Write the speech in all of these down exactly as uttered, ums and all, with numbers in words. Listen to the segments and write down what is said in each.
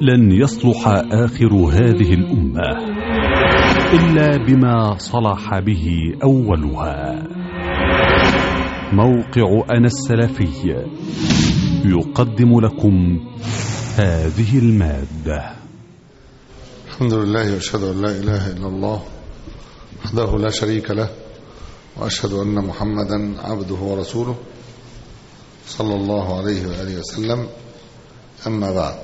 لن يصلح آخر هذه الأمة إلا بما صلح به أولها. موقع أنا السلفي يقدم لكم هذه المادة. الحمد لله وأشهد أن لا إله إلا الله وحده لا شريك له، وأشهد أن محمدا عبده ورسوله صلى الله عليه وآله وسلم. أما بعد،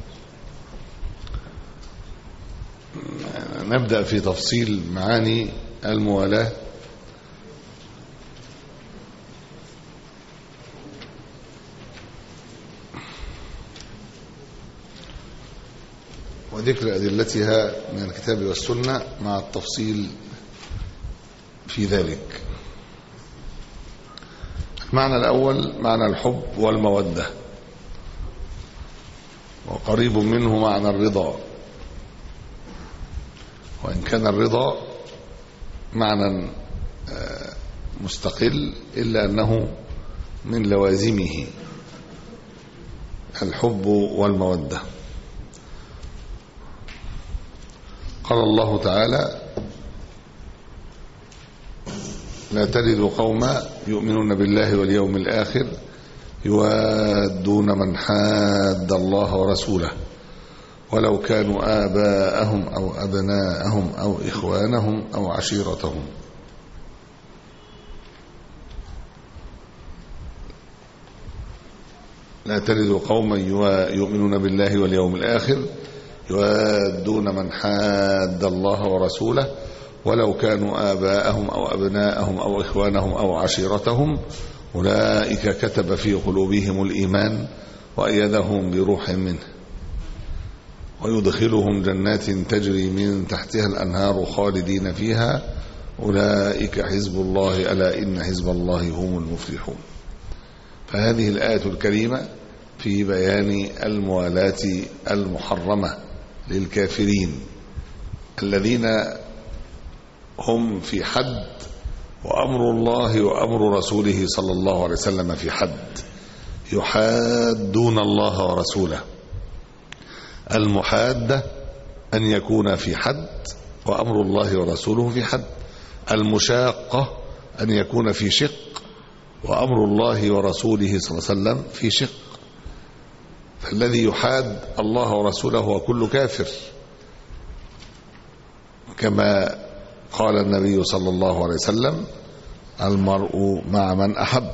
نبدأ في تفصيل معاني الموالاة. وذكر أدلتها من الكتاب والسنة مع التفصيل في ذلك. المعنى الأول معنى الحب والمودة، وقريب منه معنى الرضا، وإن كان الرضا معنى مستقل إلا أنه من لوازمه الحب والمودة. قال الله تعالى: لا تجد قوما يؤمنون بالله واليوم الآخر يوادون من حاد الله ورسوله ولو كانوا آباءهم أو أبناءهم أو إخوانهم أو عشيرتهم. لا تجد قوما يؤمنون بالله واليوم الآخر يوادون من حاد الله ورسوله ولو كانوا آباءهم أو أبناءهم أو إخوانهم أو عشيرتهم أولئك كتب في قلوبهم الإيمان وأيدهم بروح منه ويدخلهم جنات تجري من تحتها الأنهار خالدين فيها أولئك حزب الله ألا إن حزب الله هم المفلحون. فهذه الآية الكريمة في بيان الموالاة المحرمة للكافرين الذين هم في حد، وأمر الله وأمر رسوله صلى الله عليه وسلم في حد، يحادون الله ورسوله. المحادة أن يكون في حد وأمر الله ورسوله في حد. المشاقة أن يكون في شق وأمر الله ورسوله صلى الله عليه وسلم في شق. فالذي يحاد الله ورسوله هو كل كافر، كما قال النبي صلى الله عليه وسلم: المرء مع من أحب.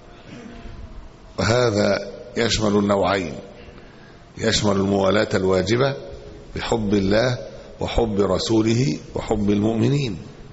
وهذا يشمل النوعين، يشمل الموالاة الواجبة بحب الله وحب رسوله وحب المؤمنين،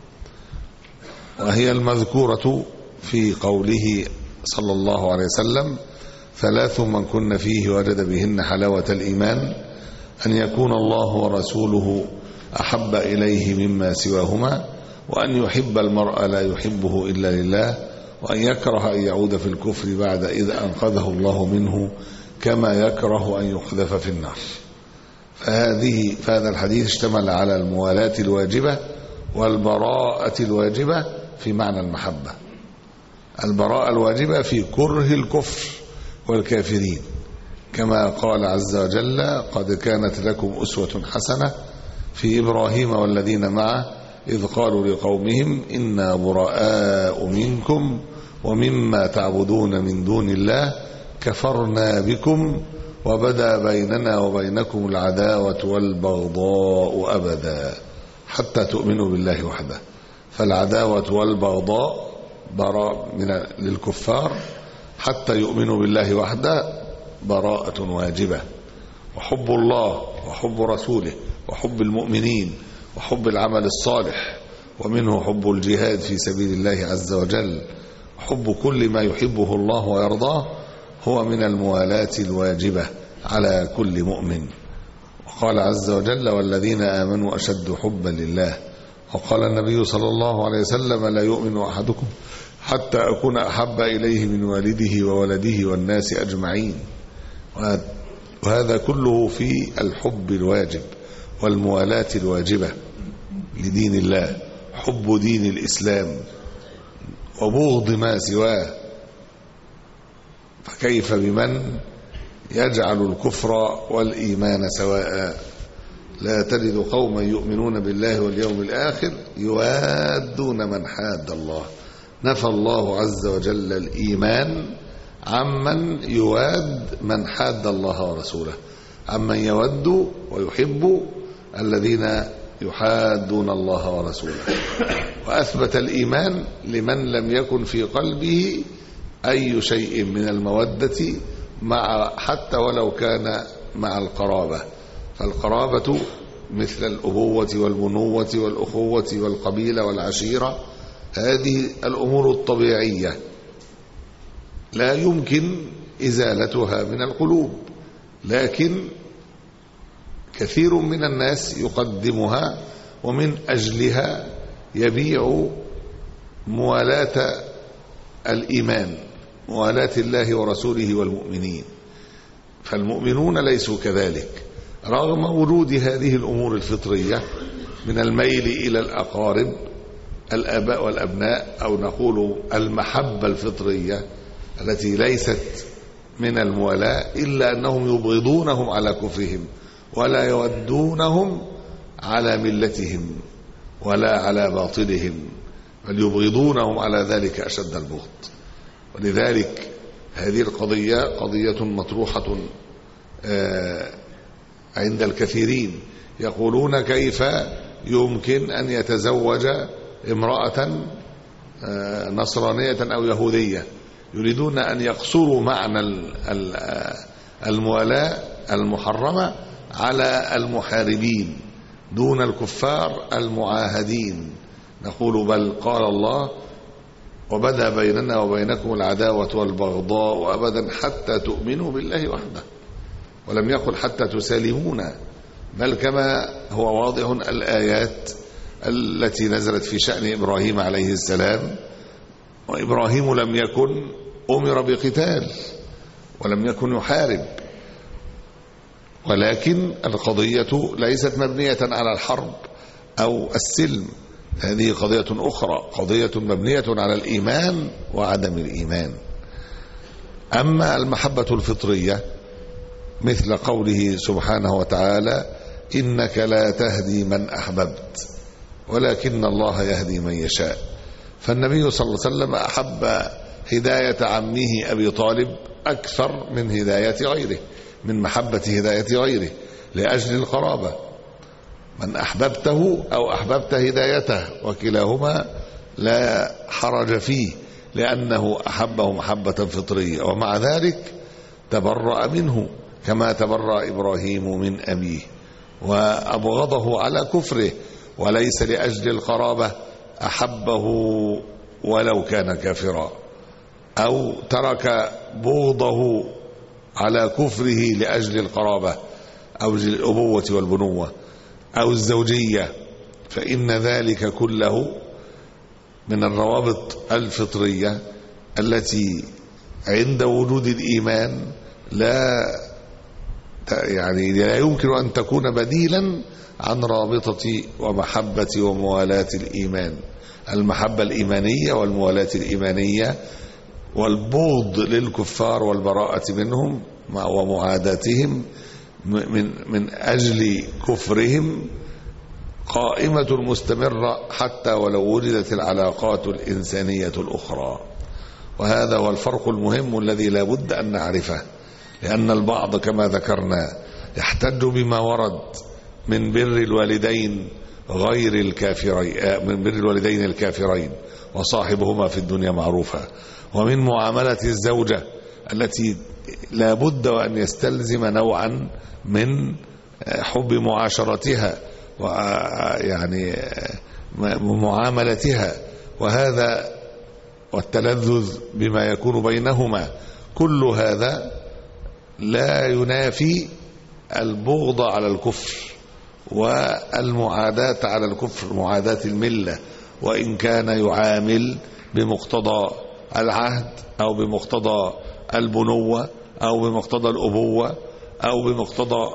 وهي المذكورة في قوله صلى الله عليه وسلم: ثلاث من كن فيه وجد بهن حلاوة الإيمان أن يكون الله ورسوله أحب إليه مما سواهما، وأن يحب المرء لا يحبه إلا لله، وأن يكره أن يعود في الكفر بعد إذ أنقذه الله منه كما يكره أن يقذف في النار. فهذه فهذا الحديث اشتمل على الموالاة الواجبة والبراءة الواجبة في معنى المحبة. البراءة الواجبة في كره الكفر والكافرين، كما قال عز وجل: قد كانت لكم أسوة حسنة في إبراهيم والذين معه إذ قالوا لقومهم إنا براء منكم ومما تعبدون من دون الله كفرنا بكم وبدا بيننا وبينكم العداوة والبغضاء أبدا حتى تؤمنوا بالله وحده. فالعداوة والبغضاء براء من للكفار حتى يؤمنوا بالله وحده براءة واجبة. وحب الله وحب رسوله وحب المؤمنين وحب العمل الصالح، ومنه حب الجهاد في سبيل الله عز وجل، وحب كل ما يحبه الله ويرضاه، هو من الموالاة الواجبة على كل مؤمن. وقال عز وجل: والذين آمنوا أشد حبا لله. وقال النبي صلى الله عليه وسلم: لا يؤمن أحدكم حتى أكون أحب إليه من والده وولده والناس أجمعين. وهذا كله في الحب الواجب والموالاة الواجبة لدين الله، حب دين الإسلام وبغض ما سواه. فكيف بمن يجعل الكفر والإيمان سواء. لا تجد قوما يؤمنون بالله واليوم الآخر يوادون من حاد الله. نفى الله عز وجل الإيمان عمن يواد من حاد الله ورسوله، عمن يود ويحب الذين يحادون الله ورسوله، وأثبت الإيمان لمن لم يكن في قلبه أي شيء من المودة مع حتى ولو كان مع القرابة. فالقرابة مثل الأبوة والبنوة والأخوة والقبيلة والعشيرة، هذه الأمور الطبيعية لا يمكن إزالتها من القلوب، لكن كثير من الناس يقدمها ومن أجلها يبيع موالاة الإيمان، موالاة الله ورسوله والمؤمنين. فالمؤمنون ليسوا كذلك رغم وجود هذه الأمور الفطرية من الميل إلى الأقارب الآباء والأبناء، أو نقول المحبة الفطرية التي ليست من الموالاة، إلا أنهم يبغضونهم على كفرهم ولا يودونهم على ملتهم ولا على باطلهم، بل يبغضونهم على ذلك أشد البغض. ولذلك هذه القضية قضية مطروحة عند الكثيرين، يقولون كيف يمكن أن يتزوج امرأة نصرانية أو يهودية، يريدون أن يقصروا معنى الموالاة المحرمة على المحاربين دون الكفار المعاهدين. نقول بل قال الله: وبدا بيننا وبينكم العداوة والبغضاء أبدا حتى تؤمنوا بالله وحده، ولم يقل حتى تسالمونا، بل كما هو واضح الآيات التي نزلت في شأن إبراهيم عليه السلام. وإبراهيم لم يكن أمر بقتال ولم يكن يحارب، ولكن القضية ليست مبنية على الحرب أو السلم، هذه قضية أخرى، قضية مبنية على الإيمان وعدم الإيمان. أما المحبة الفطرية مثل قوله سبحانه وتعالى: إنك لا تهدي من أحببت ولكن الله يهدي من يشاء. فالنبي صلى الله عليه وسلم أحب هداية عمه أبي طالب أكثر من هداية غيره، من محبة هداية غيره لأجل القرابة. من أحببته أو أحببت هدايته وكلاهما لا حرج فيه، لأنه أحبه محبة فطرية، ومع ذلك تبرأ منه كما تبرأ إبراهيم من أبيه وأبغضه على كفره، وليس لأجل القرابة أحبه ولو كان كافرا، أو ترك بغضه على كفره لأجل القرابة أو الأبوة والبنوة أو الزوجية، فإن ذلك كله من الروابط الفطرية التي عند وجود الإيمان لا يعني لا يمكن أن تكون بديلا عن رابطة ومحبة وموالاة الإيمان، المحبة الإيمانية والموالاة الإيمانية، والبغض للكفار والبراءة منهم ومعاداتهم من من أجل كفرهم قائمة مستمرة حتى ولو وجدت العلاقات الإنسانية الأخرى. وهذا هو الفرق المهم الذي لا بد أن نعرفه، لأن البعض كما ذكرنا يحتج بما ورد من بر الوالدين غير الكافرين، من بر الوالدين الكافرين وصاحبهما في الدنيا معروفة، ومن معاملة الزوجة التي لا بد وأن يستلزم نوعا من حب معاشرتها ويعني معاملتها، وهذا والتلذذ بما يكون بينهما، كل هذا لا ينافي البغض على الكفر والمعاداة على الكفر، معاداة الملة، وإن كان يعامل بمقتضى العهد أو بمقتضى البنوة أو بمقتضى الأبوة أو بمقتضى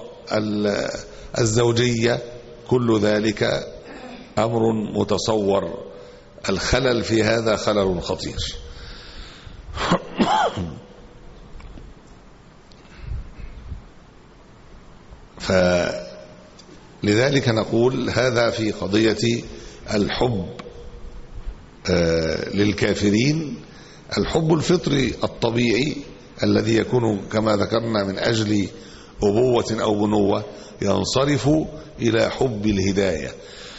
الزوجية، كل ذلك أمر متصور. الخلل في هذا خلل خطير. فلذلك نقول هذا في قضية الحب للكافرين، الحب الفطري الطبيعي الذي يكون كما ذكرنا من أجل أبوة أو بنوة، ينصرف إلى حب الهداية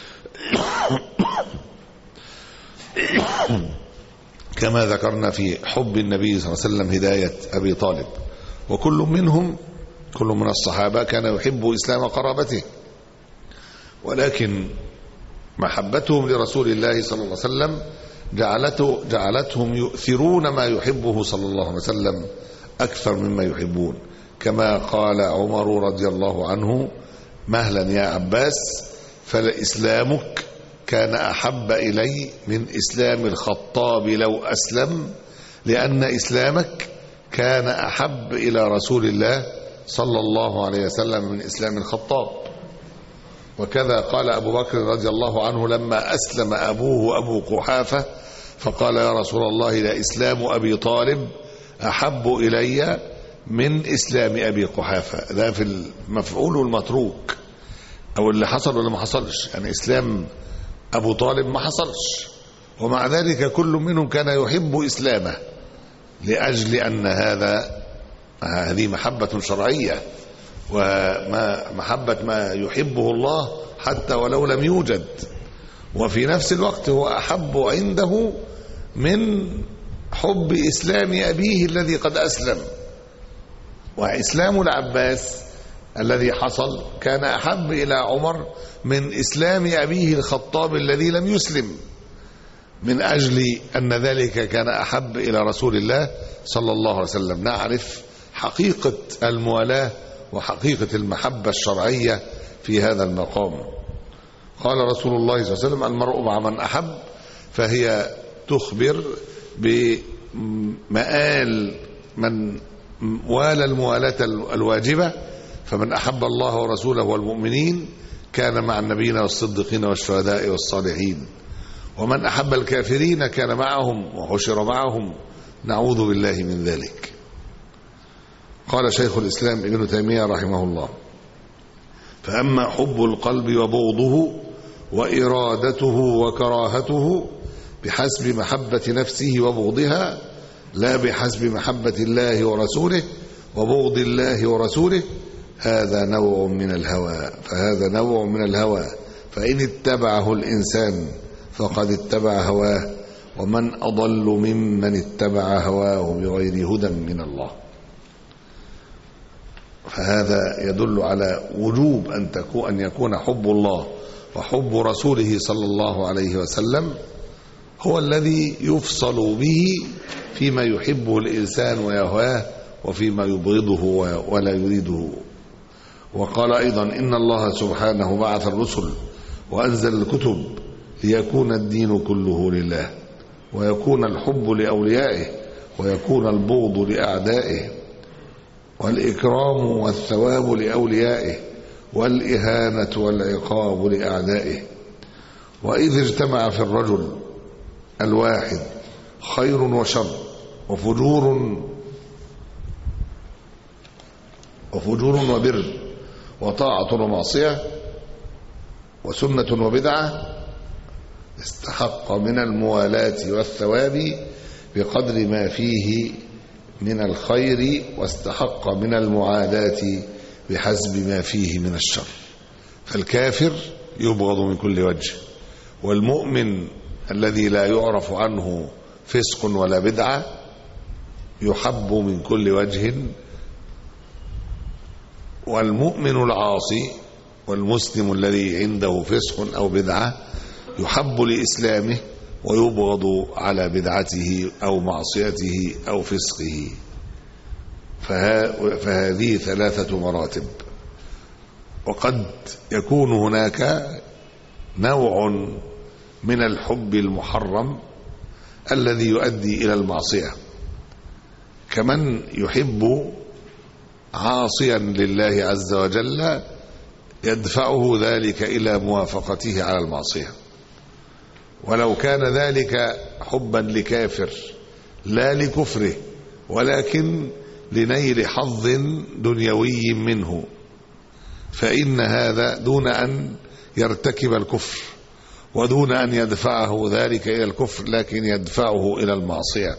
كما ذكرنا في حب النبي صلى الله عليه وسلم هداية أبي طالب. وكل منهم كل من الصحابة كان يحب إسلام قرابته، ولكن محبتهم لرسول الله صلى الله عليه وسلم جعلته جعلتهم يؤثرون ما يحبه صلى الله عليه وسلم أكثر مما يحبون، كما قال عمر رضي الله عنه: مهلا يا عباس، فلإسلامك كان أحب إلي من إسلام الخطاب لو أسلم، لأن إسلامك كان أحب إلى رسول الله صلى الله عليه وسلم من إسلام الخطاب. وكذا قال أبو بكر رضي الله عنه لما أسلم أبوه أبو قحافة فقال: يا رسول الله، لإسلام أبي طالب أحب إلي من إسلام أبي قحافة. ده في المفعول والمتروك، أو اللي حصل ولا ما حصلش، يعني إسلام أبو طالب ما حصلش، ومع ذلك كل منهم كان يحب إسلامه لأجل أن هذا هذه محبة شرعية، وما محبة ما يحبه الله حتى ولو لم يوجد، وفي نفس الوقت هو أحب عنده من حب إسلام أبيه الذي قد أسلم. وإسلام العباس الذي حصل كان أحب إلى عمر من إسلام أبيه الخطاب الذي لم يسلم، من أجل أن ذلك كان أحب إلى رسول الله صلى الله عليه وسلم. نعرف حقيقة الموالاة وحقيقة المحبة الشرعية في هذا المقام. قال رسول الله صلى الله عليه وسلم: المرء مع من أحب، فهي تخبر بمآل من والى الموالاة الواجبة، فمن أحب الله ورسوله والمؤمنين كان مع النبيين والصديقين والشهداء والصالحين، ومن أحب الكافرين كان معهم وحشر معهم، نعوذ بالله من ذلك. قال شيخ الإسلام ابن تيمية رحمه الله: فأما حب القلب وبغضه وإرادته وكراهته بحسب محبة نفسه وبغضها، لا بحسب محبة الله ورسوله وبغض الله ورسوله، هذا نوع من الهوى فهذا نوع من الهوى فإن اتبعه الإنسان فقد اتبع هواه، ومن أضل ممن اتبع هواه بغير هدى من الله. فهذا يدل على وجوب أن تكون أن يكون حب الله وحب رسوله صلى الله عليه وسلم هو الذي يفصل به فيما يحبه الإنسان ويهواه وفيما يبغضه ولا يريده. وقال أيضا: إن الله سبحانه بعث الرسل وأنزل الكتب ليكون الدين كله لله، ويكون الحب لأوليائه، ويكون البغض لأعدائه، والإكرام والثواب لأوليائه، والإهانة والعقاب لأعدائه. وإذ اجتمع في الرجل الواحد خير وشر وفجور وفجور وبر وطاعة ومعصية وسنة وبدعة، استحق من الموالاة والثواب بقدر ما فيه من الخير، واستحق من المعاداة بحسب ما فيه من الشر. فالكافر يبغض من كل وجه، والمؤمن الذي لا يعرف عنه فسق ولا بدعة يحب من كل وجه، والمؤمن العاصي والمسلم الذي عنده فسق أو بدعة يحب لإسلامه ويبغض على بدعته أو معصيته أو فسقه. فهذه ثلاثة مراتب. وقد يكون هناك نوع من الحب المحرم الذي يؤدي إلى المعصية، كمن يحب عاصيا لله عز وجل يدفعه ذلك إلى موافقته على المعصية، ولو كان ذلك حبا لكافر لا لكفره ولكن لنيل حظ دنيوي منه، فإن هذا دون أن يرتكب الكفر ودون أن يدفعه ذلك إلى الكفر، لكن يدفعه إلى المعصية،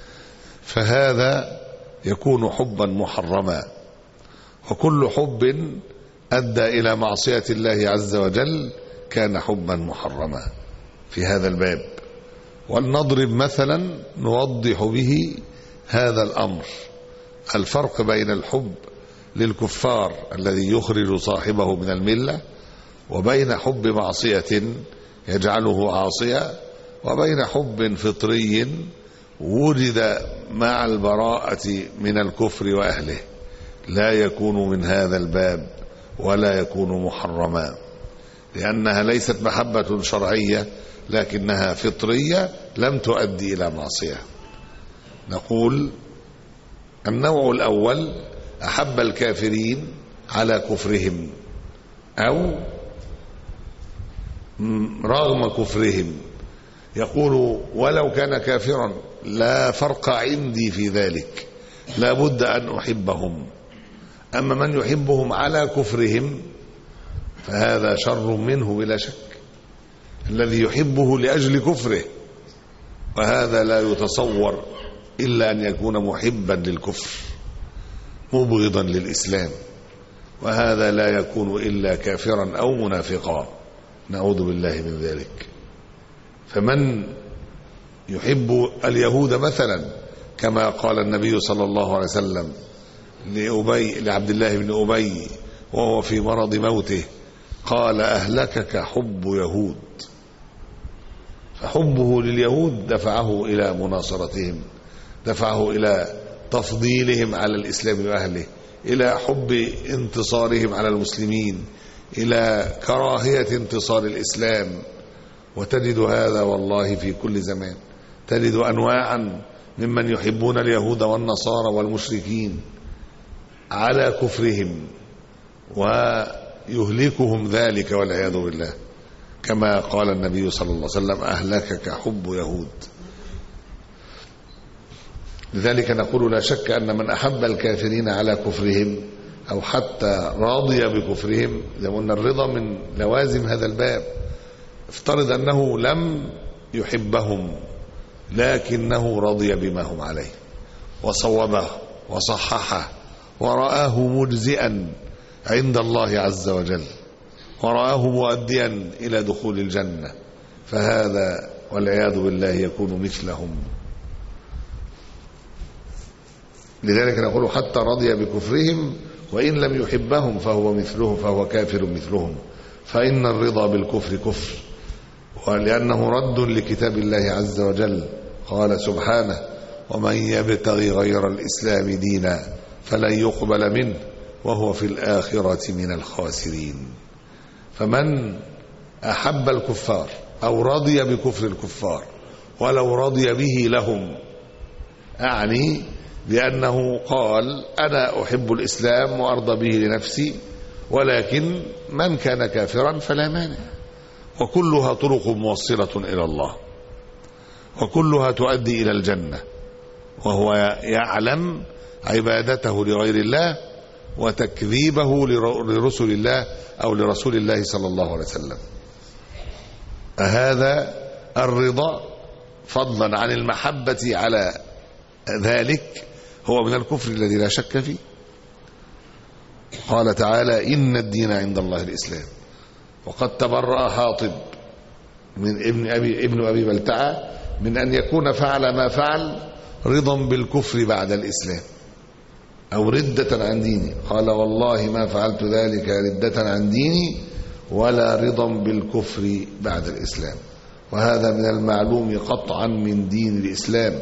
فهذا يكون حبا محرما. وكل حب أدى إلى معصية الله عز وجل كان حبا محرما في هذا الباب. ولنضرب مثلا نوضح به هذا الأمر، الفرق بين الحب للكفار الذي يخرج صاحبه من الملة، وبين حب معصية يجعله عاصيا، وبين حب فطري وجد مع البراءة من الكفر وأهله، لا يكون من هذا الباب ولا يكون محرما، لأنها ليست محبة شرعية لكنها فطرية لم تؤدي إلى معصية. نقول النوع الأول أحب الكافرين على كفرهم أو رغم كفرهم، يقول ولو كان كافرا لا فرق عندي في ذلك، لا بد أن أحبهم. أما من يحبهم على كفرهم فهذا شر منه بلا شك، الذي يحبه لأجل كفره، وهذا لا يتصور إلا أن يكون محبا للكفر مبغضا للإسلام، وهذا لا يكون إلا كافرا أو منافقا، نعوذ بالله من ذلك. فمن يحب اليهود مثلا كما قال النبي صلى الله عليه وسلم لأبي لعبد الله بن أبي وهو في مرض موته، قال أهلكك حب يهود، فحبه لليهود دفعه إلى مناصرتهم، دفعه إلى تفضيلهم على الإسلام وأهله، إلى حب انتصارهم على المسلمين، إلى كراهية انتصار الإسلام. وتجد هذا والله في كل زمان، تجد أنواعا ممن يحبون اليهود والنصارى والمشركين على كفرهم ويهلكهم ذلك والعياذ بالله، كما قال النبي صلى الله عليه وسلم أهلكك حب يهود. لذلك نقول لا شك أن من أحب الكافرين على كفرهم أو حتى راضي بكفرهم، زي ما قلنا الرضا من لوازم هذا الباب، افترض أنه لم يحبهم لكنه رضي بما هم عليه وصوبه وصححه ورآه مجزئا عند الله عز وجل، ورآه مؤديا إلى دخول الجنة، فهذا والعياذ بالله يكون مثلهم. لذلك نقول حتى رضي بكفرهم وإن لم يحبهم فهو مثلهم، فهو كافر مثلهم، فإن الرضا بالكفر كفر، ولأنه رد لكتاب الله عز وجل. قال سبحانه ومن يبتغي غير الإسلام دينا فلن يقبل منه وهو في الآخرة من الخاسرين. فمن أحب الكفار أو رضي بكفر الكفار ولو رضي به لهم، أعني بأنه قال أنا أحب الإسلام وأرضى به لنفسي، ولكن من كان كافرا فلا مانع، وكلها طرق موصلة إلى الله، وكلها تؤدي إلى الجنة، وهو يعلم عبادته لغير الله وتكذيبه لرسل الله أو لرسول الله صلى الله عليه وسلم. هذا الرضا فضلا عن المحبة على ذلك هو من الكفر الذي لا شك فيه. قال تعالى إن الدين عند الله الإسلام، وقد تبرأ حاطب من ابن أبي, ابن أبي بلتعة من أن يكون فعل ما فعل رضا بالكفر بعد الإسلام أو ردة عن ديني، قال والله ما فعلت ذلك ردة عن ديني ولا رضا بالكفر بعد الإسلام. وهذا من المعلوم قطعا من دين الإسلام،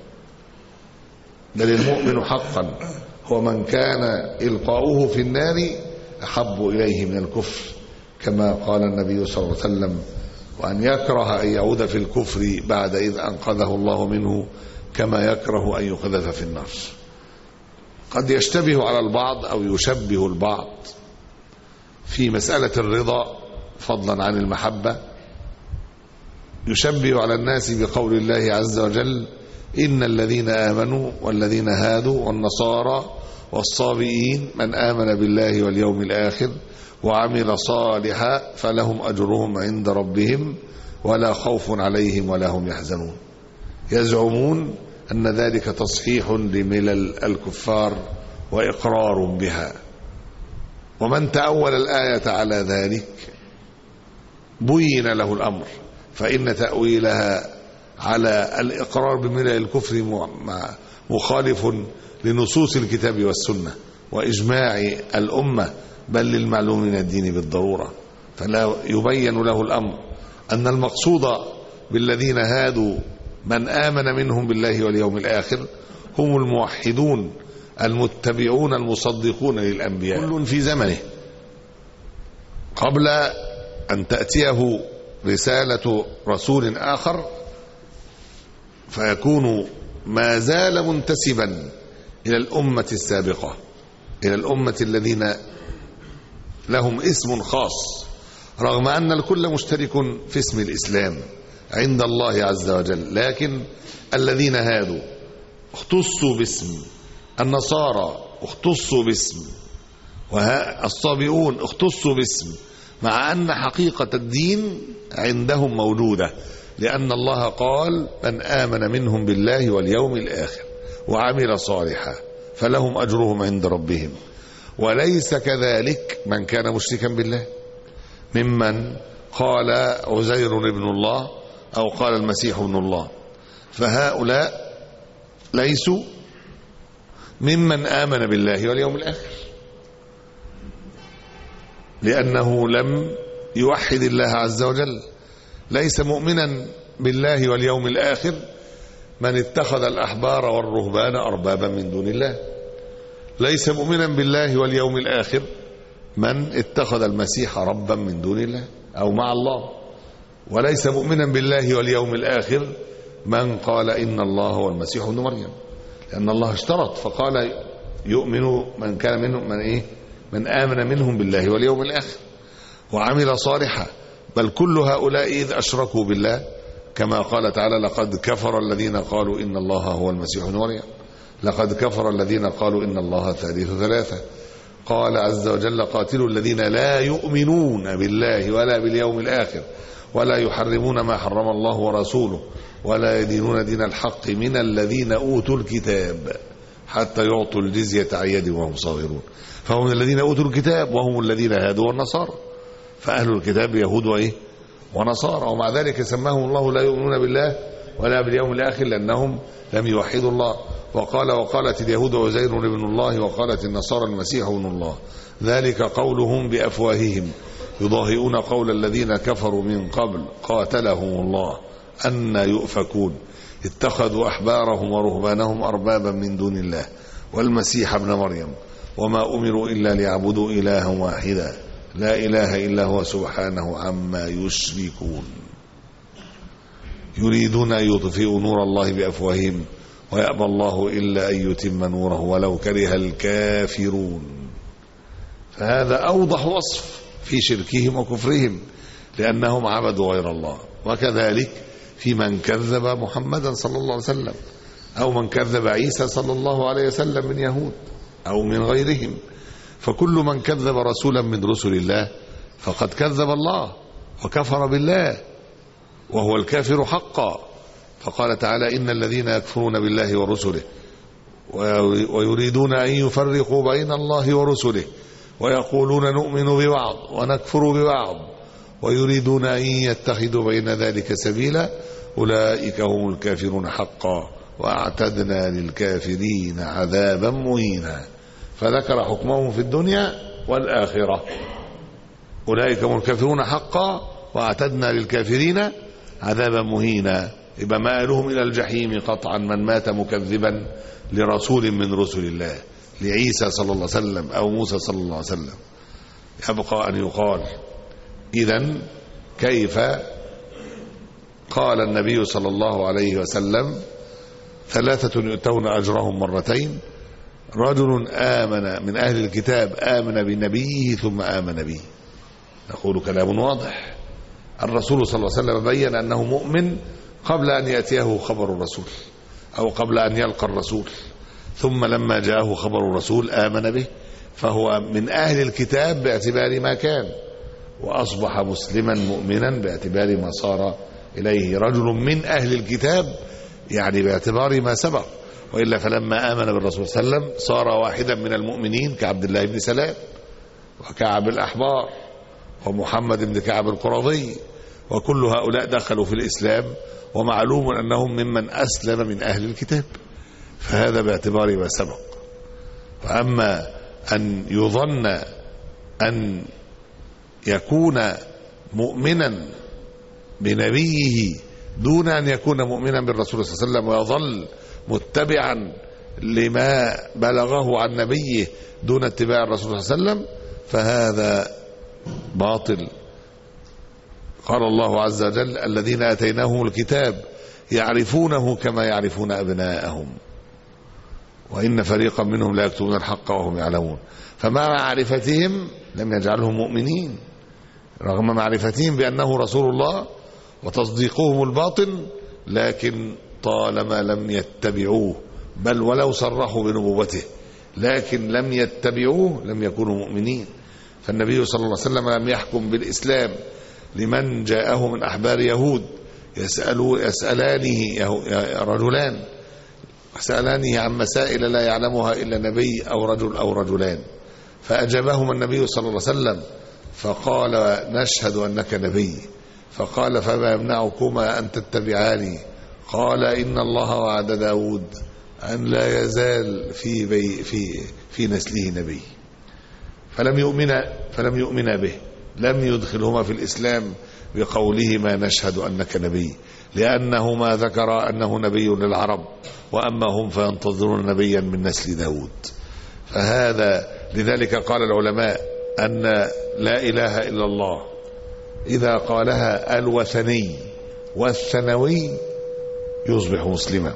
بل المؤمن حقا هو من كان إلقاؤه في النار أحب إليه من الكفر، كما قال النبي صلى الله عليه وسلم وأن يكره أن يعود في الكفر بعد إذ أنقذه الله منه كما يكره أن يقذف في النار. قد يشتبه على البعض أو يشبه البعض في مسألة الرضا فضلا عن المحبة، يشبه على الناس بقول الله عز وجل إن الذين آمنوا والذين هادوا والنصارى والصابئين من آمن بالله واليوم الآخر وعمل صالحا فلهم أجرهم عند ربهم ولا خوف عليهم ولا هم يحزنون. يزعمون أن ذلك تصحيح لملل الكفار وإقرار بها. ومن تأول الآية على ذلك بين له الأمر، فإن تأويلها على الإقرار بملل الكفر مخالف لنصوص الكتاب والسنة وإجماع الأمة بل للمعلوم من الدين بالضرورة. فلا يبين له الأمر أن المقصود بالذين هادوا من آمن منهم بالله واليوم الآخر هم الموحدون المتبعون المصدقون للأنبياء كل في زمنه قبل أن تأتيه رسالة رسول آخر، فيكون ما زال منتسبا إلى الأمة السابقة، إلى الأمة الذين لهم اسم خاص، رغم أن الكل مشترك في اسم الإسلام عند الله عز وجل. لكن الذين هادوا اختصوا باسم، النصارى اختصوا باسم، والصابئون اختصوا باسم، مع أن حقيقة الدين عندهم موجودة، لأن الله قال من آمن منهم بالله واليوم الآخر وعمل صالحا فلهم أجرهم عند ربهم. وليس كذلك من كان مشركا بالله ممن قال عزير ابن الله أو قال المسيح ابن الله، فهؤلاء ليسوا ممن آمن بالله واليوم الآخر، لأنه لم يوحد الله عز وجل. ليس مؤمنا بالله واليوم الآخر من اتخذ الأحبار والرهبان أربابا من دون الله، ليس مؤمنا بالله واليوم الآخر من اتخذ المسيح ربا من دون الله أو مع الله، وليس مؤمنا بالله واليوم الآخر من قال إن الله هو المسيح ابن مريم، لأن الله اشترط فقال يؤمن من كان منهم من إيه من آمن منهم بالله واليوم الآخر وعمل صالحا. بل كل هؤلاء إذ أشركوا بالله كما قال تعالى لقد كفر الذين قالوا إن الله هو المسيح ابن مريم، لقد كفر الذين قالوا إن الله ثالث ثلاثة. قال عز وجل قاتلوا الذين لا يؤمنون بالله ولا باليوم الآخر ولا يحرمون ما حرم الله ورسوله ولا يدينون دين الحق من الذين أوتوا الكتاب حتى يعطوا الجزية عن يد وهم صاغرون. فهم الذين أوتوا الكتاب وهم الذين هادوا والنصارى، فأهل الكتاب يهود وإيه ونصارى، ومع ذلك سماهم الله لا يؤمنون بالله ولا باليوم الآخر لأنهم لم يوحدوا الله. وقال وقالت اليهود عزير ابن الله وقالت النصارى المسيح ابن الله، ذلك قولهم بأفواههم يضاهئون قول الذين كفروا من قبل قاتلهم الله أن يؤفكون اتخذوا أحبارهم ورهبانهم أربابا من دون الله والمسيح ابن مريم وما أمروا إلا ليعبدوا إلها واحدا لا إله إلا هو سبحانه عما يشركون. يريدون أن يطفئوا نور الله بأفواههم ويأبى الله إلا أن يتم نوره ولو كره الكافرون. فهذا أوضح وصف في شركهم وكفرهم لأنهم عبدوا غير الله. وكذلك في من كذب محمدا صلى الله عليه وسلم أو من كذب عيسى صلى الله عليه وسلم من يهود أو من غيرهم، فكل من كذب رسولا من رسل الله فقد كذب الله وكفر بالله وهو الكافر حقا. فقال تعالى إن الذين يكفرون بالله ورسله ويريدون أن يفرقوا بين الله ورسله ويقولون نؤمن ببعض ونكفر ببعض ويريدون أن يتخذوا بين ذلك سبيلا أولئك هم الكافرون حقا وأعتدنا للكافرين عذابا مهينا. فذكر حكمهم في الدنيا والآخرة، أولئك هم الكافرون حقا وأعتدنا للكافرين عذابا مهينا. يبقى مآلهم إلى الجحيم قطعا من مات مكذبا لرسول من رسل الله، لعيسى صلى الله عليه وسلم أو موسى صلى الله عليه وسلم. يبقى أن يقال إذن كيف قال النبي صلى الله عليه وسلم ثلاثة يؤتون أجرهم مرتين، رجل آمن من أهل الكتاب آمن بنبيه ثم آمن به. نقول كلام واضح، الرسول صلى الله عليه وسلم بين أنه مؤمن قبل أن يأتيه خبر الرسول أو قبل أن يلقى الرسول، ثم لما جاءه خبر الرسول آمن به، فهو من أهل الكتاب باعتبار ما كان، وأصبح مسلما مؤمنا باعتبار ما صار إليه. رجل من أهل الكتاب يعني باعتبار ما سبق، وإلا فلما آمن بالرسول صلى الله عليه وسلم صار واحدا من المؤمنين كعبد الله بن سلام وكعب الأحبار ومحمد بن كعب القرظي، وكل هؤلاء دخلوا في الإسلام، ومعلوم أنهم ممن أسلم من أهل الكتاب، فهذا باعتبار ما سبق. وأما أن يظن أن يكون مؤمنا بنبيه دون أن يكون مؤمنا بالرسول صلى الله عليه وسلم، ويظل متبعا لما بلغه عن نبيه دون اتباع الرسول صلى الله عليه وسلم، فهذا باطل. قال الله عز وجل: الذين آتيناهم الكتاب يعرفونه كما يعرفون أبناءهم وإن فريقا منهم لا يكتمون الحق وهم يعلمون. فمع معرفتهم لم يجعلهم مؤمنين، رغم معرفتهم بأنه رسول الله وتصديقهم الباطن، لكن طالما لم يتبعوه، بل ولو صرحوا بنبوته لكن لم يتبعوه لم يكونوا مؤمنين. فالنبي صلى الله عليه وسلم لم يحكم بالإسلام لمن جاءه من أحبار يهود يسألوا يسألانه رجلان سألانه عن مسائل لا يعلمها إلا نبي أو رجل أو رجلان، فأجابهم النبي صلى الله عليه وسلم فقال: نشهد أنك نبي. فقال: فما يمنعكما أن تتبعاني؟ قال: إن الله وعد داود أن لا يزال في, بي في, في نسله نبي. فلم يؤمن فلم يؤمن به، لم يدخلهما في الإسلام بقولهما نشهد أنك نبي، لأنه ما ذكر أنه نبي للعرب، وأما هم فينتظرون نبيا من نسل داود. فهذا لذلك قال العلماء أن لا إله إلا الله إذا قالها الوثني والثنوي يصبح مسلما،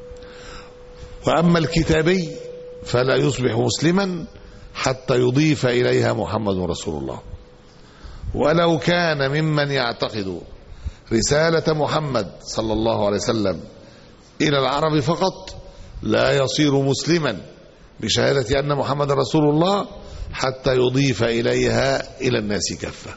وأما الكتابي فلا يصبح مسلما حتى يضيف إليها محمد رسول الله. ولو كان ممن يعتقد رسالة محمد صلى الله عليه وسلم إلى العرب فقط لا يصير مسلما بشهادة أن محمد رسول الله حتى يضيف إليها إلى الناس كافة.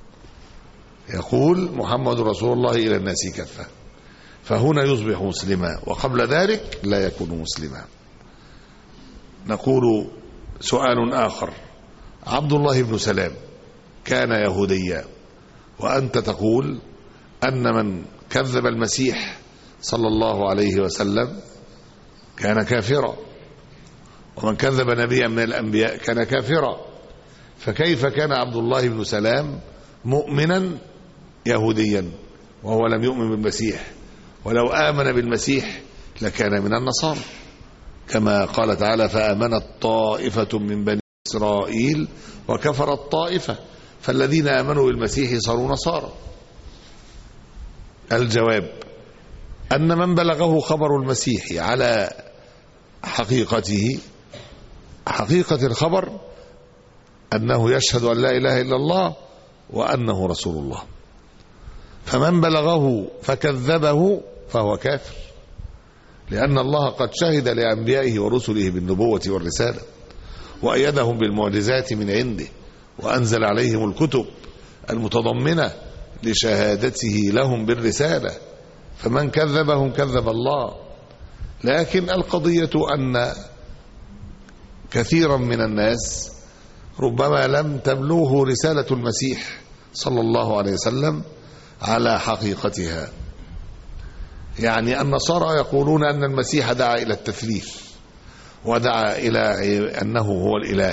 يقول محمد رسول الله إلى الناس كافة، فهنا يصبح مسلما، وقبل ذلك لا يكون مسلما. نقول سؤال آخر: عبد الله بن سلام كان يهوديا، وأنت تقول أن من كذب المسيح صلى الله عليه وسلم كان كافرا، ومن كذب نبيا من الأنبياء كان كافرا، فكيف كان عبد الله بن سلام مؤمنا يهوديا وهو لم يؤمن بالمسيح؟ ولو آمن بالمسيح لكان من النصارى، كما قال تعالى: فآمنت طائفة من بني إسرائيل وكفرت طائفة، فالذين آمنوا بالمسيح صاروا نصارى. الجواب أن من بلغه خبر المسيح على حقيقته، حقيقة الخبر أنه يشهد أن لا إله إلا الله وأنه رسول الله، فمن بلغه فكذبه فهو كافر، لأن الله قد شهد لأنبيائه ورسله بالنبوة والرسالة، وأيدهم بالمعجزات من عنده، وأنزل عليهم الكتب المتضمنة لشهادته لهم بالرسالة، فمن كذبهم كذب الله. لكن القضية أن كثيرا من الناس ربما لم تبلغه رسالة المسيح صلى الله عليه وسلم على حقيقتها. يعني النصارى يقولون أن المسيح دعا إلى التثليث ودعا إلى أنه هو الإله،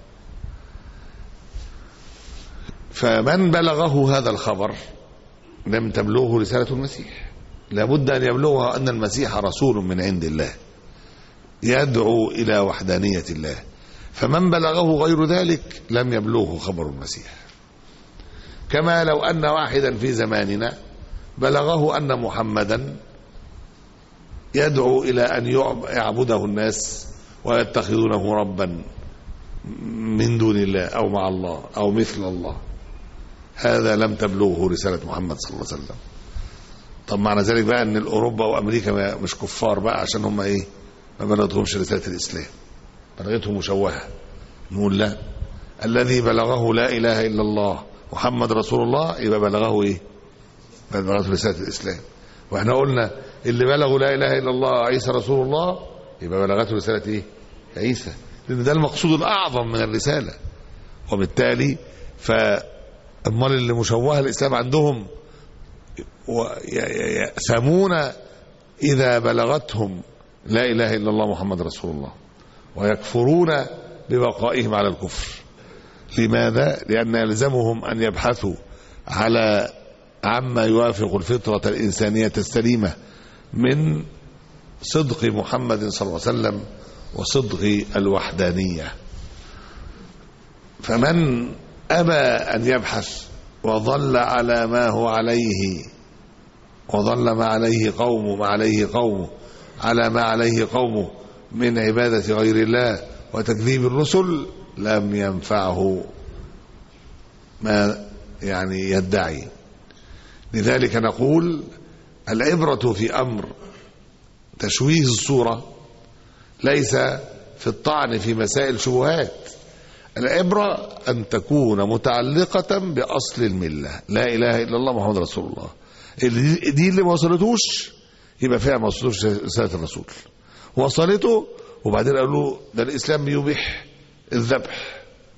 فمن بلغه هذا الخبر لم تبلغه رسالة المسيح، لابد أن يبلغها أن المسيح رسول من عند الله يدعو إلى وحدانية الله، فمن بلغه غير ذلك لم يبلغه خبر المسيح. كما لو أن واحدا في زماننا بلغه أن محمدا يدعو إلى أن يعبده الناس ويتخذونه ربا من دون الله أو مع الله أو مثل الله، هذا لم تبلغه رسالة محمد صلى الله عليه وسلم. طب معنى ذلك بقى ان اوروبا وامريكا مش كفار بقى عشان هم ايه ما بلغتهمش رسالة الاسلام، بلغتهم مشوهة؟ نقول لا، الذي بلغه لا اله الا الله محمد رسول الله يبقى بلغه ايه؟ بلغته رسالة الاسلام. واحنا قلنا اللي بلغوا لا اله الا الله عيسى رسول الله يبقى بلغته رسالة ايه؟ عيسى، لان ده المقصود الاعظم من الرسالة. وبالتالي فامال اللي مشوه الاسلام عندهم يأثمون اذا بلغتهم لا اله الا الله محمد رسول الله، ويكفرون ببقائهم على الكفر. لماذا؟ لأن يلزمهم أن يبحثوا على عما يوافق الفطرة الإنسانية السليمة من صدق محمد صلى الله عليه وسلم وصدق الوحدانية. فمن أبى أن يبحث وظل على ما هو عليه وظل ما عليه قومه ما عليه قومه على ما عليه قومه من عبادة غير الله وتكذيب الرسل لم ينفعه ما يعني يدعي. لذلك نقول العبرة في أمر تشويه الصورة ليس في الطعن في مسائل شبهات، العبرة أن تكون متعلقة بأصل الملة لا إله إلا الله محمد رسول الله. دي اللي ما وصلتوش يبقى فيها ما وصلتوش رسالة الرسول، وصلته وبعدين قالوا ده الإسلام بيبيح الذبح.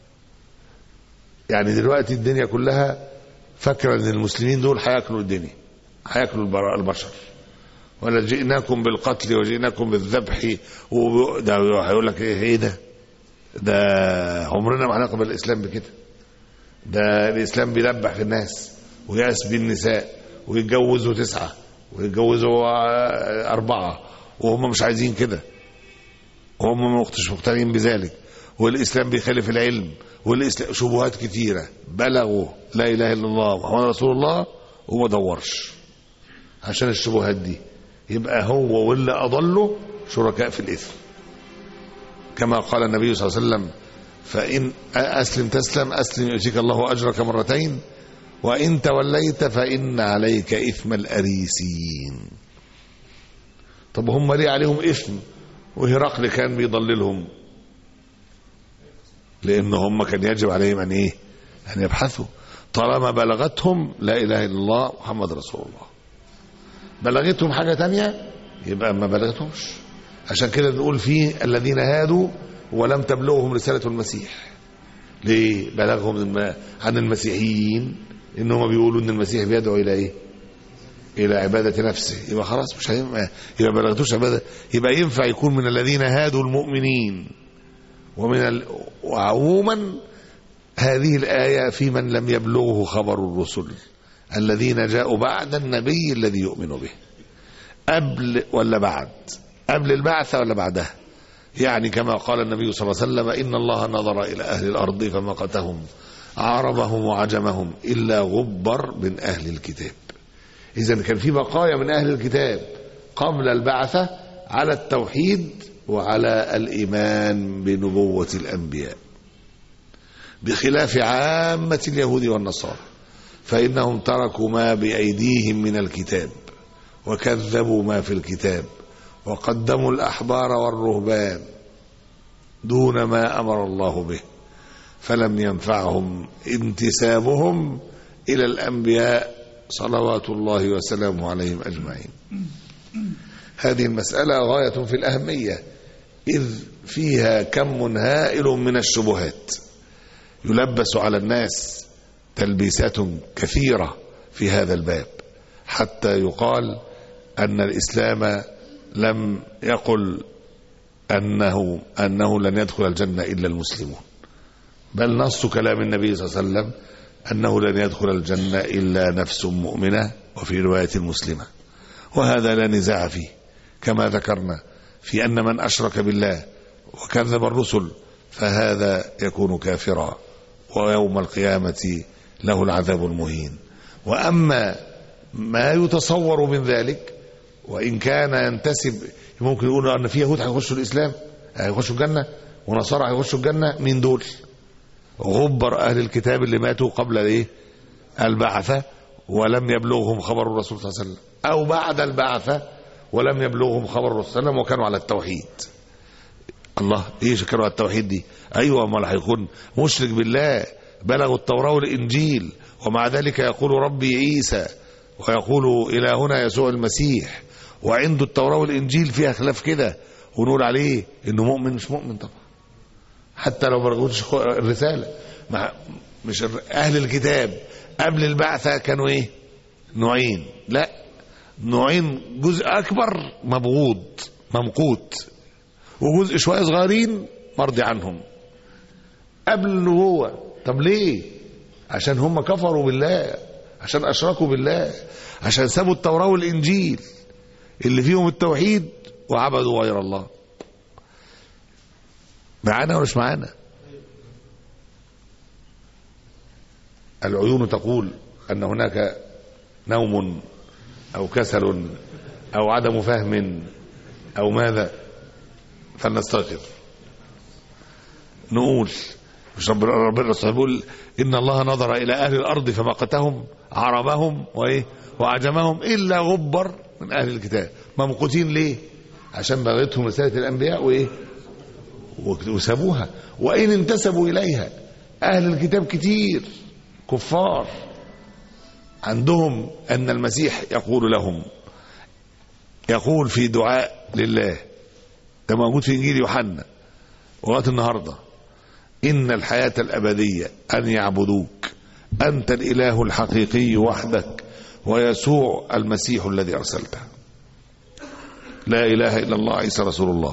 يعني دلوقتي الدنيا كلها فاكرة ان المسلمين دول هياكلوا الدنيا، هياكلوا البشر، ولا جئناكم بالقتل وجئناكم بالذبح. وده هيقول لك ايه ايه ده ده عمرنا ما هنقبل الاسلام بكده. ده الاسلام بيذبح في الناس ويسبي النساء ويتجوزوا تسعة ويتجوزوا أربعة وهم مش عايزين كده، وهم مش مقتنعين بذلك، والإسلام بيخالف العلم، والإسلام شبهات كثيرة. بلغوا لا إله إلا الله محمد رسول الله وما دورش عشان الشبهات دي، يبقى هو واللي أضله شركاء في الإثم. كما قال النبي صلى الله عليه وسلم فإن أسلم تسلم أسلم يؤتيك الله أجرك مرتين وإن توليت فإن عليك إثم الأريسين. طب هم ليه عليهم إثم وهرقل كان بيضللهم؟ لأن هم كان يجب عليهم أن إيه؟ أن يبحثوا. طالما بلغتهم لا إله إلا الله محمد رسول الله، بلغتهم حاجة تانية يبقى ما بلغتهمش. عشان كده نقول فيه الذين هادوا ولم تبلغهم رسالة المسيح. ليه بلغهم عن المسيحيين؟ إنهم بيقولوا إن المسيح بيدعو إلى إيه؟ إلى عبادة نفسه. يبقى خلاص مش هيبقى يبقى بلغتوش عبادة، يبقى ينفع يكون من الذين هادوا المؤمنين. ومن ال... وعموما هذه الآية في من لم يبلغه خبر الرسل الذين جاءوا بعد النبي الذي يؤمن به. قبل ولا بعد؟ قبل البعثة ولا بعدها؟ يعني كما قال النبي صلى الله عليه وسلم إن الله نظر إلى أهل الأرض فمقتهم عربهم وعجمهم إلا غبر من أهل الكتاب. إذن كان في بقايا من أهل الكتاب قبل البعثة على التوحيد وعلى الإيمان بنبوة الأنبياء، بخلاف عامة اليهود والنصارى فإنهم تركوا ما بأيديهم من الكتاب وكذبوا ما في الكتاب وقدموا الأحبار والرهبان دون ما أمر الله به، فلم ينفعهم انتسابهم إلى الأنبياء صلوات الله وسلامه عليهم أجمعين. هذه المسألة غاية في الأهمية، إذ فيها كم هائل من الشبهات يلبس على الناس تلبيسات كثيرة في هذا الباب، حتى يقال أن الإسلام لم يقل أنه, أنه لن يدخل الجنة إلا المسلمون، بل نص كلام النبي صلى الله عليه وسلم أنه لن يدخل الجنة إلا نفس مؤمنة، وفي رواية مسلمة. وهذا لا نزاع فيه، كما ذكرنا في أن من أشرك بالله وكذب الرسل فهذا يكون كافرا ويوم القيامة له العذاب المهين. وأما ما يتصور من ذلك وإن كان ينتسب، ممكن يقولوا أن في يهود هيخشوا الإسلام هيخشوا الجنة ونصارى هيخشوا الجنة. من دول؟ غبر أهل الكتاب اللي ماتوا قبل إيه؟ البعثة ولم يبلغهم خبر الرسول صلى الله عليه وسلم. أو بعد البعثة ولم يبلغهم خبر الرسول صلى الله عليه وسلم وكانوا على التوحيد. الله، ايش كانوا على التوحيد دي؟ ايوه، امال هيكون مشرك بالله بلغوا التوراة والانجيل ومع ذلك يقول ربي عيسى ويقول الهنا يسوع المسيح، وعنده التوراة والانجيل فيها خلاف كده، ونقول عليه انه مؤمن؟ مش مؤمن طبعا، حتى لو ما بلغوش الرسالة. مش اهل الكتاب قبل البعثة كانوا ايه؟ نوعين، لا نوعين، جزء اكبر مبغوض ممقوت، وجزء شوية صغيرين مرضي عنهم قبل النبوة. طب ليه؟ عشان هم كفروا بالله، عشان أشركوا بالله، عشان سابوا التوراة والإنجيل اللي فيهم التوحيد وعبدوا غير الله. معانا ولا مش معانا؟ العيون تقول أن هناك نوم أو كسل أو عدم فهم أو ماذا، فلنستغفر. نقول مش رب ربنا يقول إن الله نظر إلى أهل الأرض فمقتهم عربهم وإيه وعجمهم إلا غبر من أهل الكتاب. ممقوتين ليه؟ عشان بغيتهم رسالة الأنبياء وإيه وسابوها، وإن انتسبوا إليها. أهل الكتاب كتير كفار عندهم أن المسيح يقول لهم، يقول في دعاء لله، ده موجود في إنجيل يوحنا وقت النهاردة: إن الحياة الأبدية أن يعبدوك أنت الإله الحقيقي وحدك ويسوع المسيح الذي أرسلته. لا إله إلا الله عيسى رسول الله.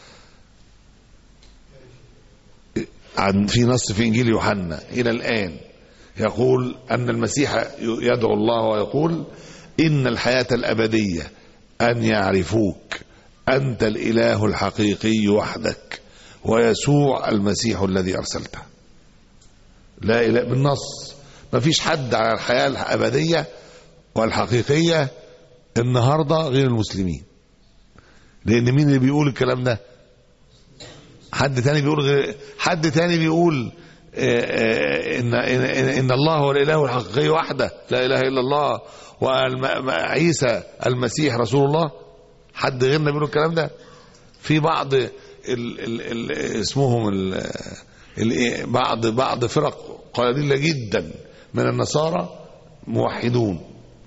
عن في نص في إنجيل يوحنا إلى الآن يقول أن المسيح يدعو الله ويقول: إن الحياة الأبدية أن يعرفوك أنت الإله الحقيقي وحدك ويسوع المسيح الذي أرسلته. لا إله، بالنص. ما فيش حد على الحياة الأبدية والحقيقية النهاردة غير المسلمين. لأن مين اللي بيقول الكلام ده؟ حد تاني بيقول غير حد تاني بيقول إن, إن, إن الله هو الإله الحقيقي وحده، لا إله إلا الله، وعيسى المسيح رسول الله. حد غيرنا بيقول الكلام ده؟ في بعض ال ال ال اسمهم ال ال بعض بعض فرق قليلة جدا من النصارى موحدون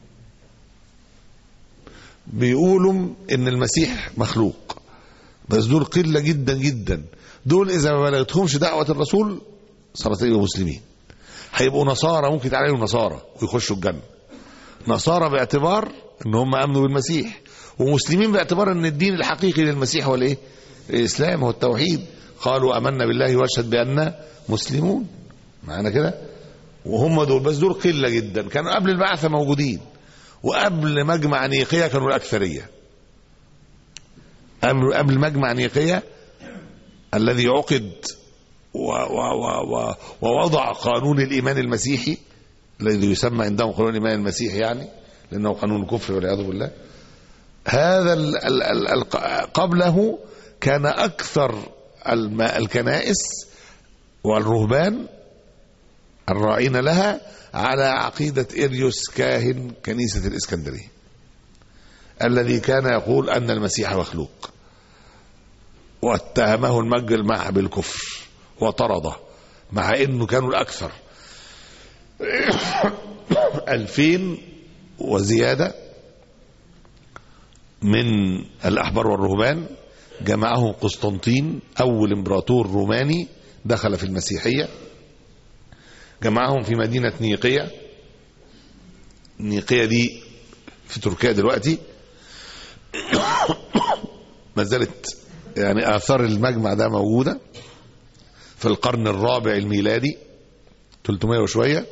بيقولوا ان المسيح مخلوق، بس دول قلة جدا جدا. دول اذا ما بلغتهمش دعوة الرسول صارت يبقوا مسلمين، هيبقوا نصارى، ممكن تعالوا نصارى ويخشوا الجنة. نصارى باعتبار ان هم امنوا بالمسيح، ومسلمين باعتبار ان الدين الحقيقي للمسيح هو الايه؟ الاسلام، هو التوحيد. قالوا امنا بالله واشهد باننا مسلمون. معانا كده؟ وهم دول، بس دول قله جدا. كانوا قبل البعثه موجودين، وقبل مجمع نيقية كانوا الاكثريه. قبل قبل مجمع نيقية الذي عقد ووضع قانون الايمان المسيحي الذي يسمى عندهم قانون الايمان المسيحي، يعني لانه قانون الكفر والعياذ بالله. هذا ال ال ال قبله كان أكثر الكنائس والرهبان الراعين لها على عقيدة إريوس كاهن كنيسة الإسكندرية، الذي كان يقول أن المسيح مخلوق، واتهمه المجمع بالكفر وطرده، مع أنه كانوا الأكثر ألفين وزيادة من الأحبار والرهبان. جمعهم قسطنطين أول إمبراطور روماني دخل في المسيحية، جمعهم في مدينة نيقية. نيقية دي في تركيا دلوقتي. ما زالت يعني آثار المجمع ده موجودة في القرن الرابع الميلادي، ثلاثمائة وشوية.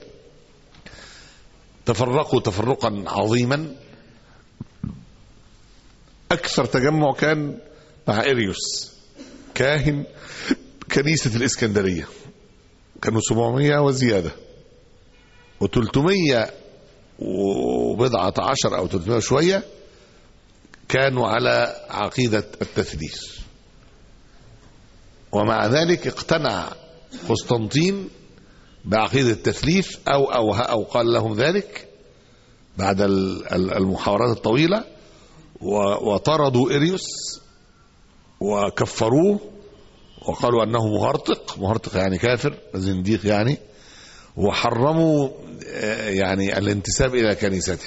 تفرقوا تفرقا عظيما. أكثر تجمع كان مع إريوس كاهن كنيسة الإسكندرية، كانوا سبعمائة وزيادة، وثلاثمائة وبضعة عشر أو ثلاثمائة وشوية كانوا على عقيدة التثليث. ومع ذلك اقتنع قسطنطين بعقيدة التثليث أو أو أو قال لهم ذلك، بعد المحاورات الطويلة، وطردوا إريوس وكفروه وقالوا أنه مهرطق، مهرطق يعني كافر، زنديق يعني، وحرموا يعني الانتساب إلى كنيسته،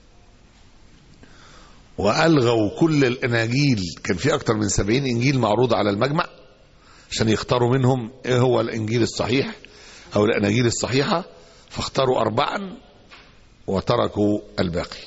وألغوا كل الأناجيل. كان في أكثر من سبعين إنجيل معروض على المجمع عشان يختاروا منهم إيه هو الإنجيل الصحيح أو الأناجيل الصحيحة، فاختاروا أربعا وتركوا الباقي.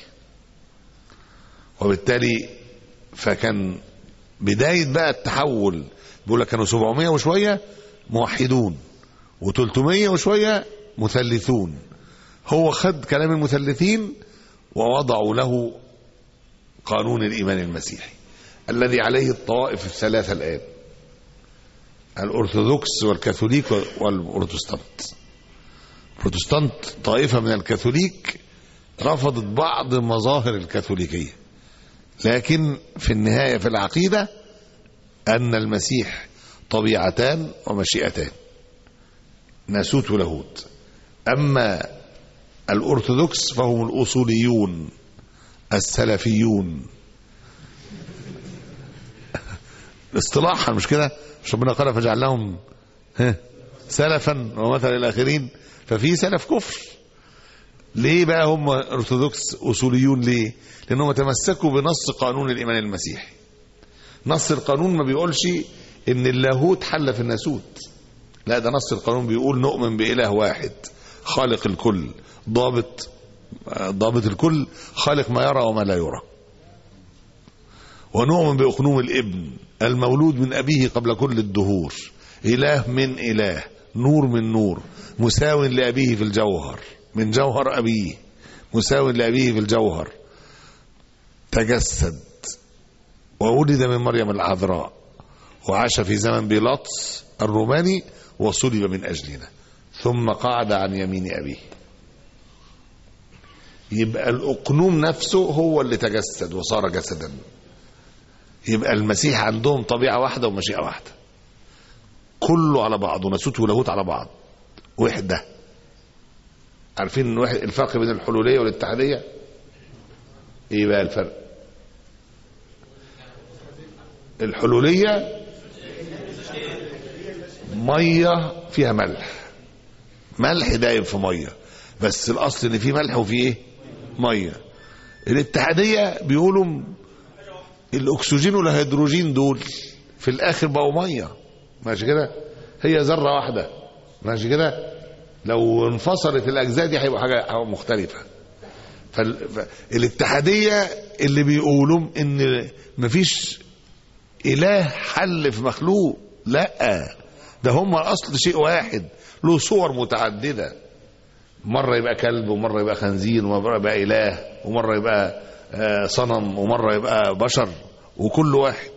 وبالتالي فكان بداية بقى التحول، بيقول لك كانوا سبعمائة وشوية موحدون وثلاثمائة وشوية مثلثون. هو خد كلام المثلثين ووضعوا له قانون الإيمان المسيحي الذي عليه الطوائف الثلاثة الآن، الأرثوذكس والكاثوليك والبروتستانت. البروتستانت طائفة من الكاثوليك رفضت بعض مظاهر الكاثوليكية، لكن في النهاية في العقيدة أن المسيح طبيعتان ومشيئتان، ناسوت ولاهوت. أما الأرثوذكس فهم الأصوليون السلفيون اصطلاحا، مش كده؟ مش ربنا قال فجعلناهم سلفا ومثل الآخرين؟ ففي سلف كفر. ليه بقى هم أرثوذكس أصوليون؟ ليه؟ لأنهم تمسكوا بنص قانون الإيمان المسيحي. نص القانون ما بيقولش إن اللاهوت حل في الناسوت، لا، ده نص القانون بيقول نؤمن بإله واحد خالق الكل، ضابط ضابط الكل، خالق ما يرى وما لا يرى. ونؤمن بأقنوم الابن المولود من أبيه قبل كل الدهور، إله من إله، نور من نور، مساو لأبيه في الجوهر، من جوهر أبيه، مساو لأبيه في الجوهر، تجسد وولد من مريم العذراء، وعاش في زمن بيلاطس الروماني، وصلب من أجلنا، ثم قعد عن يمين أبيه. يبقى الأقنوم نفسه هو اللي تجسد وصار جسدا. يبقى المسيح عندهم طبيعة واحدة ومشيئة واحدة، كله على بعضه، ناسوت ولاهوت على بعض، وحدة. عارفين ان واحد الفرق بين الحلولية والاتحادية ايه بقى الفرق؟ الحلولية مية فيها ملح، ملح دايب في مية، بس الاصل ان في ملح وفي ايه؟ مية. الاتحادية بيقولوا الاكسجين والهيدروجين دول في الاخر بقوا مية، ماشي كده؟ هي ذرة واحدة، ماشي كده؟ لو انفصلت الاجزاء دي هيبقى حاجة مختلفة. فالاتحادية اللي بيقولوا ان مفيش اله حل في مخلوق، لا، ده هم اصل شيء واحد له صور متعددة، مرة يبقى كلب، ومرة يبقى خنزير، ومرة يبقى اله، ومرة يبقى صنم، ومرة يبقى بشر، وكل واحد.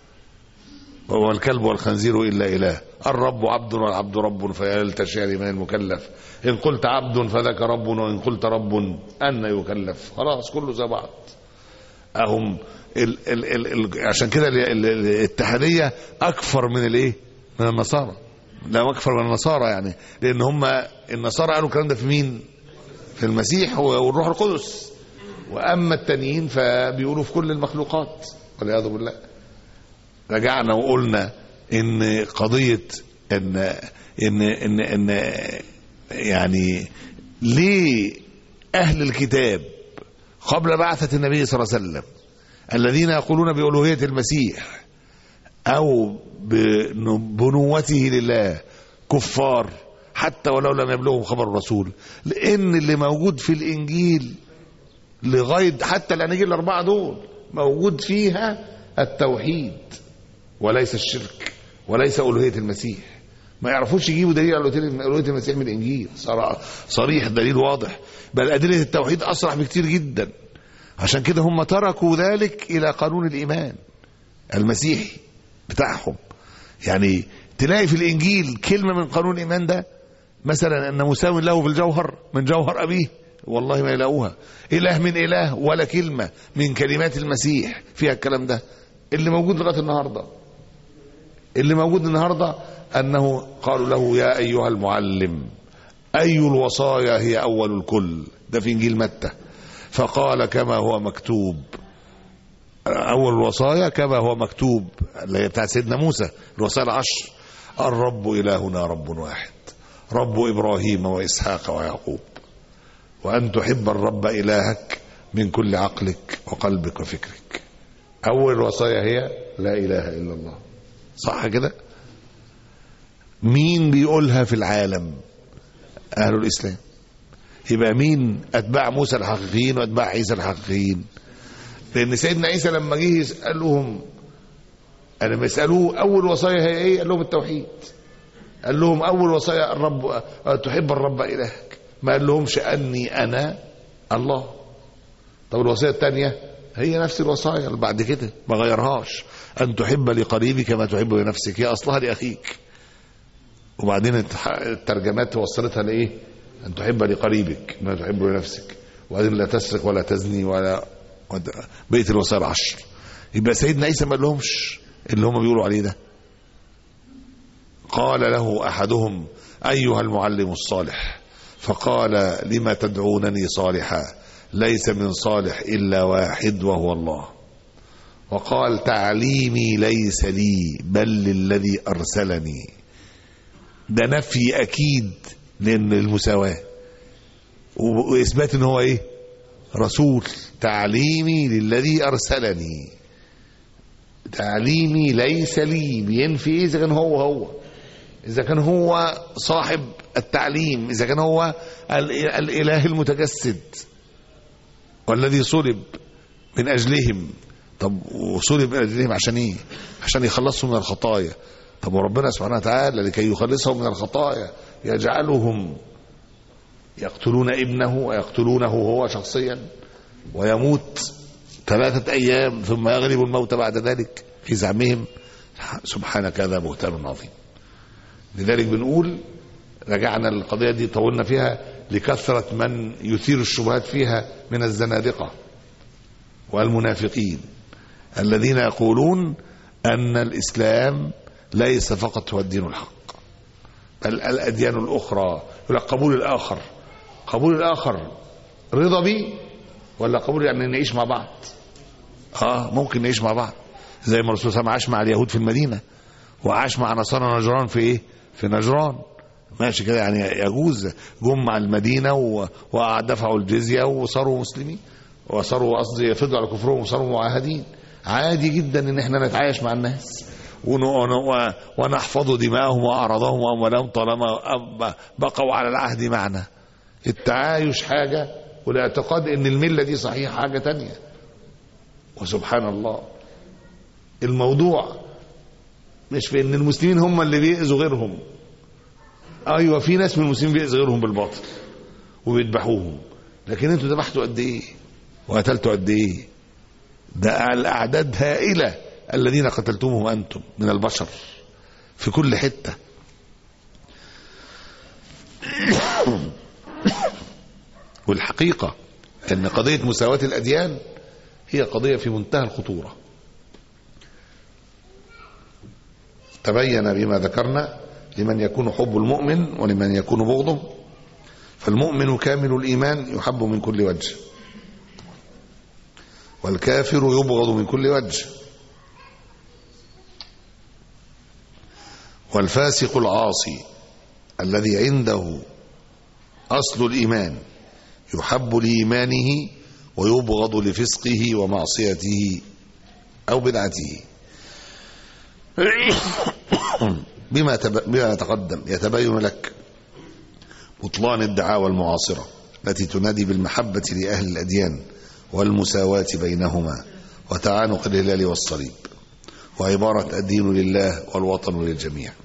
وهو الكلب والخنزير إلا إله، الرب عبد والعبد رب، فيا للتشعر من المكلف، إن قلت عبد فذاك رب، وإن قلت رب أن يكلف. خلاص كله زي بعض. أهم ال ال ال ال عشان كده الاتحادية أكثر من الإيه؟ من النصارى. لا، أكثر من النصارى يعني، لأن هم النصارى قالوا الكلام ده في مين؟ في المسيح والروح القدس. وأما التانيين فبيقولوا في كل المخلوقات والعياذ بالله. رجعنا وقلنا ان قضية ان ان ان, إن يعني ليه اهل الكتاب قبل بعثة النبي صلى الله عليه وسلم الذين يقولون بألوهية المسيح او بنبوته لله كفار حتى ولو لم يبلغهم خبر الرسول؟ لان اللي موجود في الانجيل لغاية حتى الاناجيل الاربعة دول موجود فيها التوحيد وليس الشرك وليس ألوهية المسيح. ما يعرفوش يجيبوا دليل على ألوهية المسيح من الإنجيل صريح، دليل واضح، بل أدلة التوحيد أصرح بكتير جدا. عشان كده هم تركوا ذلك إلى قانون الإيمان المسيحي بتاعهم. يعني تلاقي في الإنجيل كلمة من قانون الإيمان ده، مثلا أن مساو له في الجوهر من جوهر أبيه، والله ما يلاقوها. إله من إله، ولا كلمة من كلمات المسيح فيها الكلام ده اللي موجود لغاية النهاردة. اللي موجود النهاردة أنه قالوا له يا أيها المعلم أي الوصايا هي أول الكل، ده في إنجيل متى. فقال كما هو مكتوب. أول الوصايا كما هو مكتوب اللي هي بتاعت سيدنا موسى، الوصايا العشر: الرب إلهنا رب واحد، رب إبراهيم وإسحاق ويعقوب، وأن تحب الرب إلهك من كل عقلك وقلبك وفكرك. أول الوصايا هي لا إله إلا الله، صح كده؟ مين بيقولها في العالم؟ أهل الإسلام. يبقى مين أتباع موسى الحقيقيين وأتباع عيسى الحقيقيين؟ لأن سيدنا عيسى لما جه يسألهم، لما يسألوه أول وصايا هي إيه؟ قال لهم التوحيد. قال لهم أول وصايا الرب تحب الرب إلهك، ما قال لهمش أني أنا الله. طب الوصايا الثانية هي نفس الوصايا اللي بعد كده، ما غيرهاش: أن تحب لقريبك ما تحب لنفسك. هي أصلها لأخيك، وبعدين الترجمات وصلتها لإيه؟ أن تحب لقريبك ما تحب لنفسك، وبعدين لا تسرق ولا تزني ولا بقية الوصايا العشر. يبقى سيدنا عيسى ما قال لهمش اللي هم بيقولوا عليه ده. قال له أحدهم: أيها المعلم الصالح. فقال: لما تدعونني صالحا؟ ليس من صالح إلا واحد وهو الله. وقال: تعليمي ليس لي بل للذي أرسلني. ده نفي أكيد لأن المساواة، وإثبات إن هو إيه؟ رسول. تعليمي للذي أرسلني، تعليمي ليس لي بينفي إيه؟ إذا كان هو هو إذا كان هو صاحب التعليم، إذا كان هو الإله المتجسد والذي صلب من أجلهم. طب وصلب من أجلهم عشان إيه؟ عشان يخلصهم من الخطايا. طب وربنا سبحانه وتعالى لكي يخلصهم من الخطايا يجعلهم يقتلون ابنه ويقتلونه هو شخصيا، ويموت ثلاثة أيام ثم يغلب الموت بعد ذلك في زعمهم. سبحانك، هذا بهتان عظيم. لذلك بنقول رجعنا القضية دي طولنا فيها لكثرة من يثير الشبهات فيها من الزنادقة والمنافقين الذين يقولون أن الإسلام ليس فقط هو الدين الحق، بل الأديان الأخرى. يقول قبول الآخر. قبول الآخر رضا بيه ولا قبول يعني نعيش مع بعض؟ آه ممكن نعيش مع بعض، زي ما الرسول صلى الله عليه وسلم عاش مع اليهود في المدينة، وعاش مع نصارى نجران في إيه؟ في نجران. ماشي كده، يعني يجوز. جم مع المدينة ودفعوا الجزية وصاروا مسلمين، وصاروا قصدي يفضلوا على كفرهم وصاروا معاهدين. عادي جدا ان احنا نتعايش مع الناس ونحفظ دماءهم واعراضهم واموالهم طالما بقوا على العهد معنا. التعايش حاجة، والاعتقاد ان الملة دي صحيحة حاجة تانية. وسبحان الله، الموضوع مش في ان المسلمين هم اللي بيأذوا غيرهم. ايوه في ناس من المسلمين بيأذوا غيرهم بالباطل وبيذبحوهم، لكن انتوا ذبحتوا قد ايه وقتلتوا قد ايه؟ ده الاعداد هائله الذين قتلتموهم انتم من البشر في كل حته. والحقيقه ان قضيه مساواه الاديان هي قضيه في منتهى الخطوره. تبين بما ذكرنا لمن يكون حب المؤمن ولمن يكون بغضه. فالمؤمن كامل الإيمان يحب من كل وجه، والكافر يبغض من كل وجه، والفاسق العاصي الذي عنده أصل الإيمان يحب لإيمانه ويبغض لفسقه ومعصيته أو بدعته. بما بما تقدم يتبين لك بطلان الدعاوى المعاصرة التي تنادي بالمحبة لأهل الأديان والمساواة بينهما وتعانق الهلال والصليب، وعبارة الدين لله والوطن للجميع،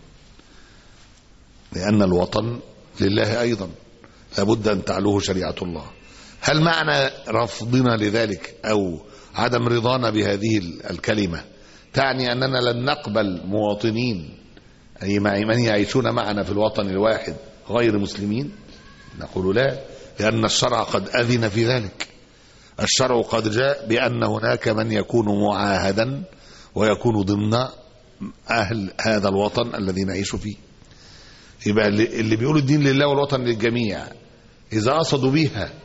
لأن الوطن لله أيضا لابد أن تعلوه شريعة الله. هل معنى رفضنا لذلك أو عدم رضانا بهذه الكلمة تعني أننا لن نقبل مواطنين أي من يعيشون معنا في الوطن الواحد غير مسلمين؟ نقول لا، لأن الشرع قد أذن في ذلك. الشرع قد جاء بأن هناك من يكون معاهدا ويكون ضمن أهل هذا الوطن الذي نعيش فيه. يبقى اللي بيقولوا الدين لله والوطن للجميع إذا قصدوا بها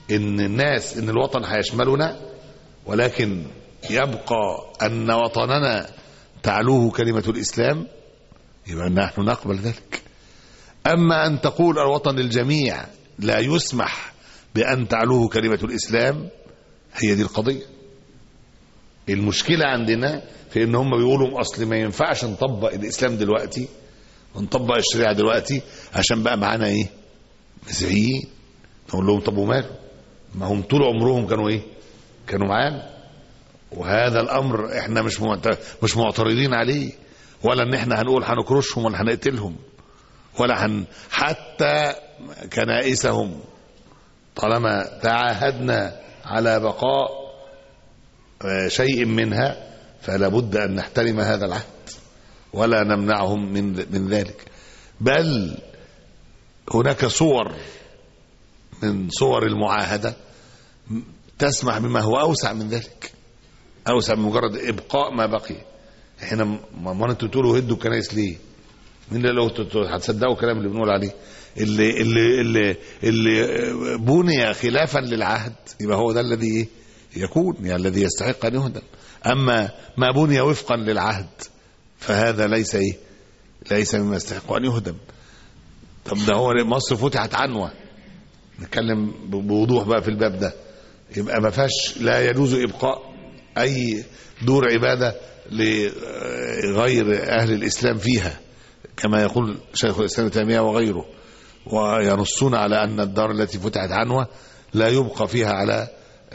ان الناس ان الوطن هيشملنا، ولكن يبقى ان وطننا تعلوه كلمة الاسلام، يبقى نحن نقبل ذلك. اما ان تقول الوطن للجميع لا يسمح بان تعلوه كلمة الاسلام، هي دي القضية. المشكلة عندنا في ان هم بيقولوا اصل ما ينفعش نطبق الاسلام دلوقتي ونطبق الشريعة دلوقتي عشان بقى معانا ايه؟ مسيحيين. نقول لهم طب وماله؟ ما هم طول عمرهم كانوا ايه؟ كانوا معانا، وهذا الامر احنا مش مش معترضين عليه، ولا ان احنا هنقول هنكرشهم ولا هنقتلهم ولا هن حتى كنائسهم، طالما تعاهدنا على بقاء شيء منها فلا بد ان نحترم هذا العهد ولا نمنعهم من من ذلك. بل هناك صور من صور المعاهدة تسمح بما هو أوسع من ذلك، أوسع من مجرد إبقاء ما بقي. احنا ما انتوا تقولوا هدوا الكنائس ليه؟ مين اللي لو هتصدقوا الكلام اللي بنقول عليه؟ اللي اللي اللي اللي بني خلافا للعهد يبقى هو ده الذي ايه؟ يكون يعني الذي يستحق ان يهدم. اما ما بني وفقا للعهد فهذا ليس ايه؟ ليس مما يستحق ان يهدم. طب ده هو مصر فتحت عنوة، نتكلم بوضوح بقى في الباب ده، يبقى ما فيهاش لا يجوز ابقاء اي دور عباده لغير اهل الاسلام فيها، كما يقول شيخ الاسلام ابن تيميه وغيره، وينصون على ان الدار التي فتحت عنوة لا يبقى فيها على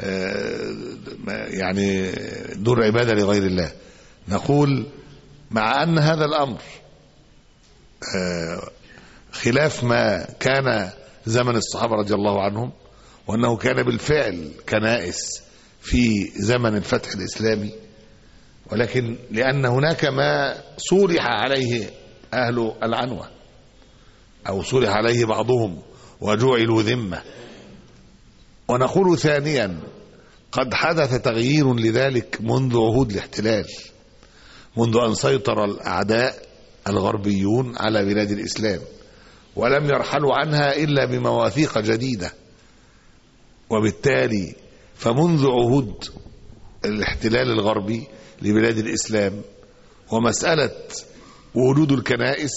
يعني دور عباده لغير الله. نقول مع ان هذا الامر خلاف ما كان زمن الصحابة رضي الله عنهم، وأنه كان بالفعل كنائس في زمن الفتح الإسلامي، ولكن لأن هناك ما صولح عليه أهل العنوة أو صولح عليه بعضهم وجعلوا ذمة. ونقول ثانيا قد حدث تغيير لذلك منذ عهود الاحتلال، منذ أن سيطر الأعداء الغربيون على بلاد الإسلام ولم يرحلوا عنها إلا بمواثيق جديدة. وبالتالي فمنذ عهود الاحتلال الغربي لبلاد الإسلام ومسألة وجود الكنائس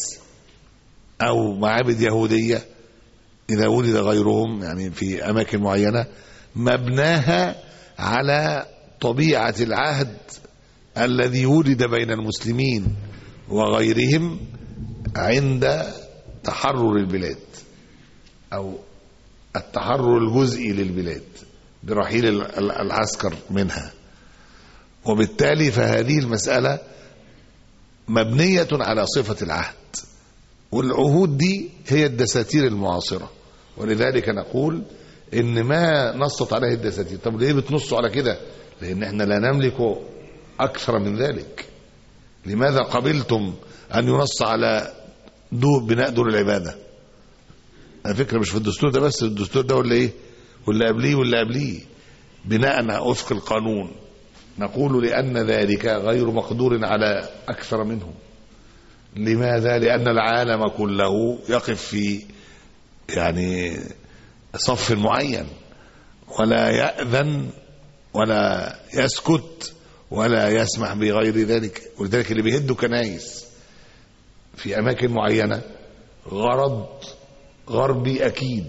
أو معابد يهودية إذا ولد غيرهم يعني في أماكن معينة، مبناها على طبيعة العهد الذي ولد بين المسلمين وغيرهم عند تحرر البلاد أو التحرر الجزئي للبلاد برحيل العسكر منها. وبالتالي فهذه المسألة مبنية على صفة العهد، والعهود دي هي الدساتير المعاصرة. ولذلك نقول إن ما نصت عليه الدساتير. طب ليه بتنصوا على كده؟ لأن احنا لا نملك أكثر من ذلك. لماذا قبلتم أن ينص على دور بناء دور العبادة؟ على فكرة مش في الدستور ده بس، الدستور ده ولا ايه ولا قبليه ولا قبليه بناء وفق القانون. نقول لأن ذلك غير مقدور على أكثر منهم. لماذا؟ لأن العالم كله يقف في يعني صف معين ولا يأذن ولا يسكت ولا يسمح بغير ذلك. ولذلك اللي بيهدوا كنايس في أماكن معينة غرض غربي أكيد،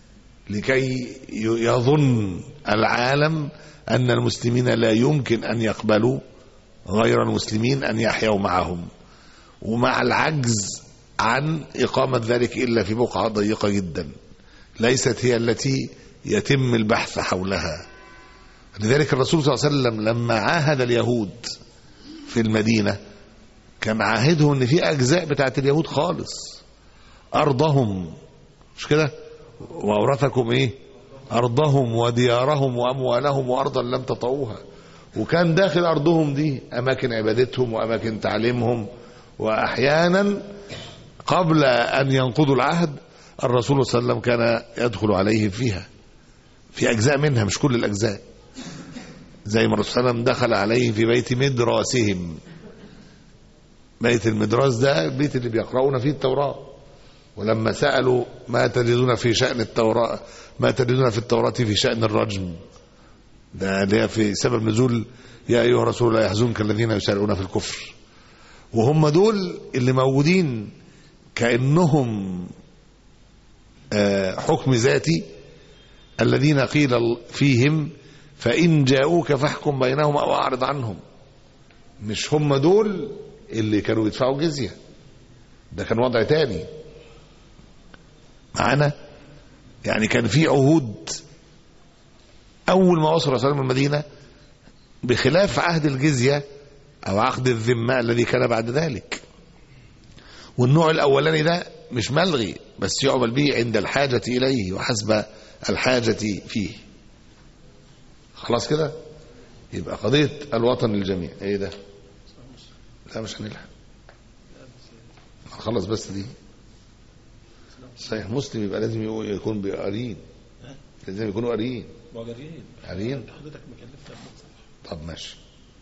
لكي يظن العالم أن المسلمين لا يمكن أن يقبلوا غير المسلمين أن يحيوا معهم، ومع العجز عن إقامة ذلك إلا في بقعة ضيقة جدا ليست هي التي يتم البحث حولها. لذلك الرسول صلى الله عليه وسلم لما عاهد اليهود في المدينة كان عاهدهم ان في اجزاء بتاعت اليهود خالص ارضهم، مش كده؟ واورثكم ايه؟ ارضهم وديارهم واموالهم وارضا لم تطئوها. وكان داخل ارضهم دي اماكن عبادتهم واماكن تعليمهم، واحيانا قبل ان ينقضوا العهد الرسول صلى الله عليه وسلم كان يدخل عليهم فيها في اجزاء منها، مش كل الاجزاء. زي ما الرسول صلى الله عليه وسلم دخل عليهم في بيت مدراسهم. بيت المدراس ده البيت اللي بيقرؤون فيه التوراة، ولما سألوا ما تجدون في شأن التوراة ما تجدون في التوراة في شأن الرجم، ده اللي في سبب نزول يا أيها الرسول لا يحزنك الذين يسارعون في الكفر، وهم دول اللي موجودين كأنهم حكم ذاتي الذين قيل فيهم فإن جاءوك فاحكم بينهم أو أعرض عنهم. مش هم دول اللي كانوا يدفعوا جزية، ده كان وضع تاني معنا. يعني كان في عهود أول ما وصل رسول الله المدينة بخلاف عهد الجزية أو عقد الذمة الذي كان بعد ذلك. والنوع الأولاني ده مش ملغي، بس يعمل به عند الحاجة إليه وحسب الحاجة فيه. خلاص كده يبقى قضية الوطن للجميع. ايه ده؟ لا مش هنلحق خلص بس دي. صحيح مسلم يبقى لازم يكون بقارين، لازم يكونوا قارين قارين. طب ماشي.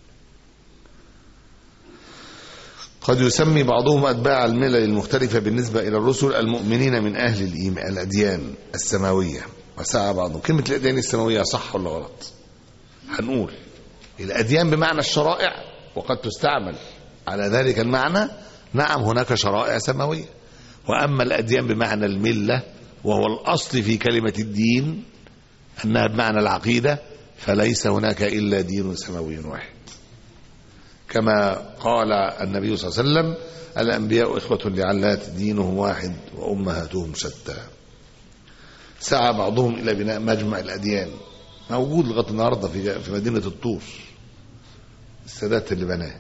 قد يسمي بعضهم أتباع الملل المختلفة بالنسبة إلى الرسل المؤمنين من أهل الأديان السماوية، وسعى بعضهم. كلمة الأديان السماوية صح ولا غلط؟ هنقول الأديان بمعنى الشرائع، وقد تستعمل على ذلك المعنى. نعم هناك شرائع سماوية، وأما الأديان بمعنى الملة وهو الأصل في كلمة الدين أنها بمعنى العقيدة، فليس هناك إلا دين سماوي واحد، كما قال النبي صلى الله عليه وسلم الأنبياء إخوة لعلات دينهم واحد وأمهاتهم شتى. سعى بعضهم إلى بناء مجمع الأديان، موجود لغاية النهارده في في مدينة الطور، السادات اللي بناه.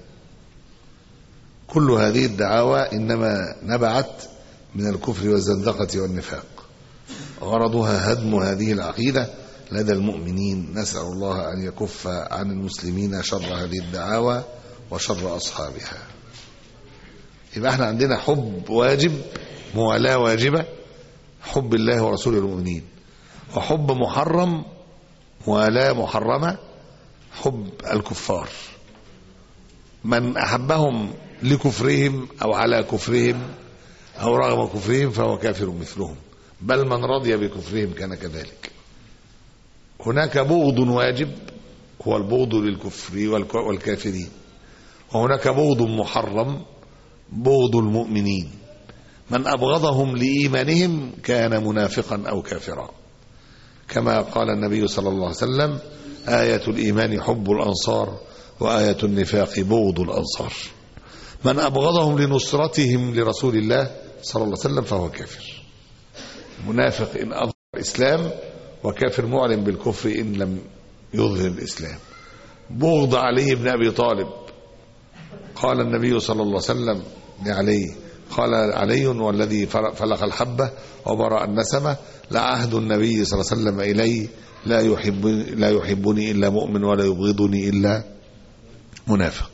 كل هذه الدعاوى إنما نبعت من الكفر والزندقة والنفاق، غرضها هدم هذه العقيدة لدى المؤمنين. نسأل الله أن يكف عن المسلمين شر هذه الدعاوى وشر أصحابها. يبقى احنا عندنا حب واجب، موالاة واجبة، حب الله ورسوله المؤمنين، وحب محرم، موالاة محرمة، حب الكفار. من أحبهم لكفرهم أو على كفرهم أو رغم كفرهم فهو كافر مثلهم، بل من رضي بكفرهم كان كذلك. هناك بغض واجب هو البغض للكفر والكافرين، وهناك بغض محرم بغض المؤمنين. من أبغضهم لإيمانهم كان منافقا أو كافرا، كما قال النبي صلى الله عليه وسلم آية الإيمان حب الأنصار وآية النفاق بغض الأنصار. من أبغضهم لنصرتهم لرسول الله صلى الله عليه وسلم فهو كافر، منافق إن أظهر الإسلام، وكافر معلن بالكفر إن لم يظهر الإسلام. بغض علي بن أبي طالب، قال النبي صلى الله عليه وسلم لعلي، قال علي والذي فلق الحبة وبرأ النسمة لعهد النبي صلى الله عليه وسلم إلي لا يحب لا يحبني إلا مؤمن ولا يبغضني إلا منافق.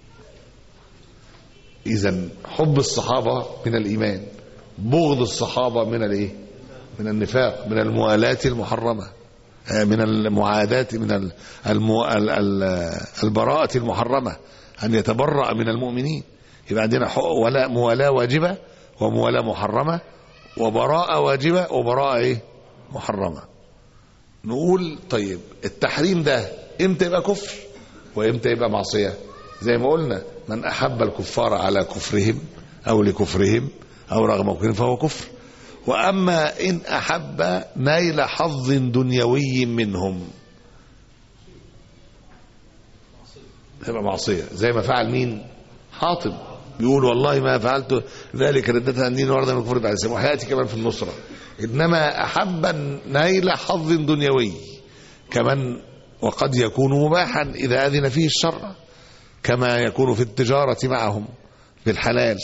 إذن حب الصحابة من الإيمان، بغض الصحابة من الإيه؟ من النفاق، من الموالاة المحرمة، من المعاداة، من المو... البراءة المحرمة، أن يتبرأ من المؤمنين. يبقى عندنا ولا موالاة واجبة وموالاة محرمة، وبراءة واجبة وبراءة إيه؟ محرمة. نقول طيب التحريم ده امتى يبقى كفر وامتى يبقى معصية؟ زي ما قلنا من أحب الكفار على كفرهم أو لكفرهم أو رغم كفرهم فهو كفر. وأما إن أحب نيل حظ دنيوي منهم تبقى معصية، زي ما فعل مين؟ حاطب، بيقول والله ما فعلت ذلك ردة عن دين وردا من الكفر بعد الإسلام، وحياتي كمان في النصرة. إنما أحب نيل حظ دنيوي كمان، وقد يكون مباحا إذا أذن فيه الشرع، كما يكون في التجارة معهم بالحلال،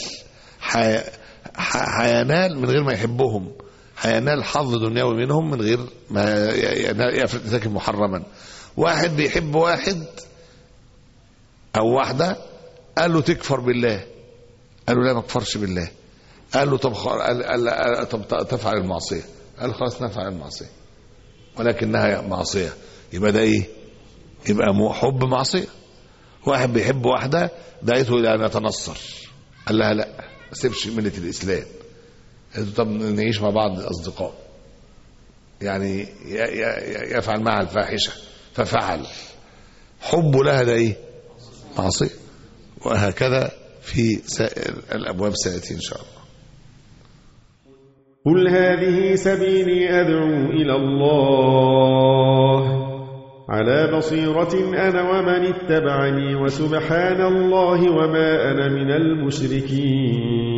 حينال من غير ما يحبهم، حينال حظ دنيوي منهم من غير ما يرتكب محرما. واحد بيحب واحد أو واحدة، قال له تكفر بالله، قال له لا ما تكفرش بالله، قال له طب, قال قال طب تفعل المعصية، قال خلاص نفعل المعصية ولكنها معصية، يبقى ده ايه؟ يبقى حب معصية. واحد بيحب واحدة دعيته إلى أن يتنصر، قال لها لا ما سيبش ملة الإسلام، طب نعيش مع بعض أصدقاء، يعني يفعل معها الفاحشة ففعل، حبه لها ده إيه؟ معصية. وهكذا في سائر الأبواب سيأتي إن شاء الله. قل هذه سبيلي أدعو إلى الله على بصيرة أنا ومن اتبعني وسبحان الله وما أنا من المشركين.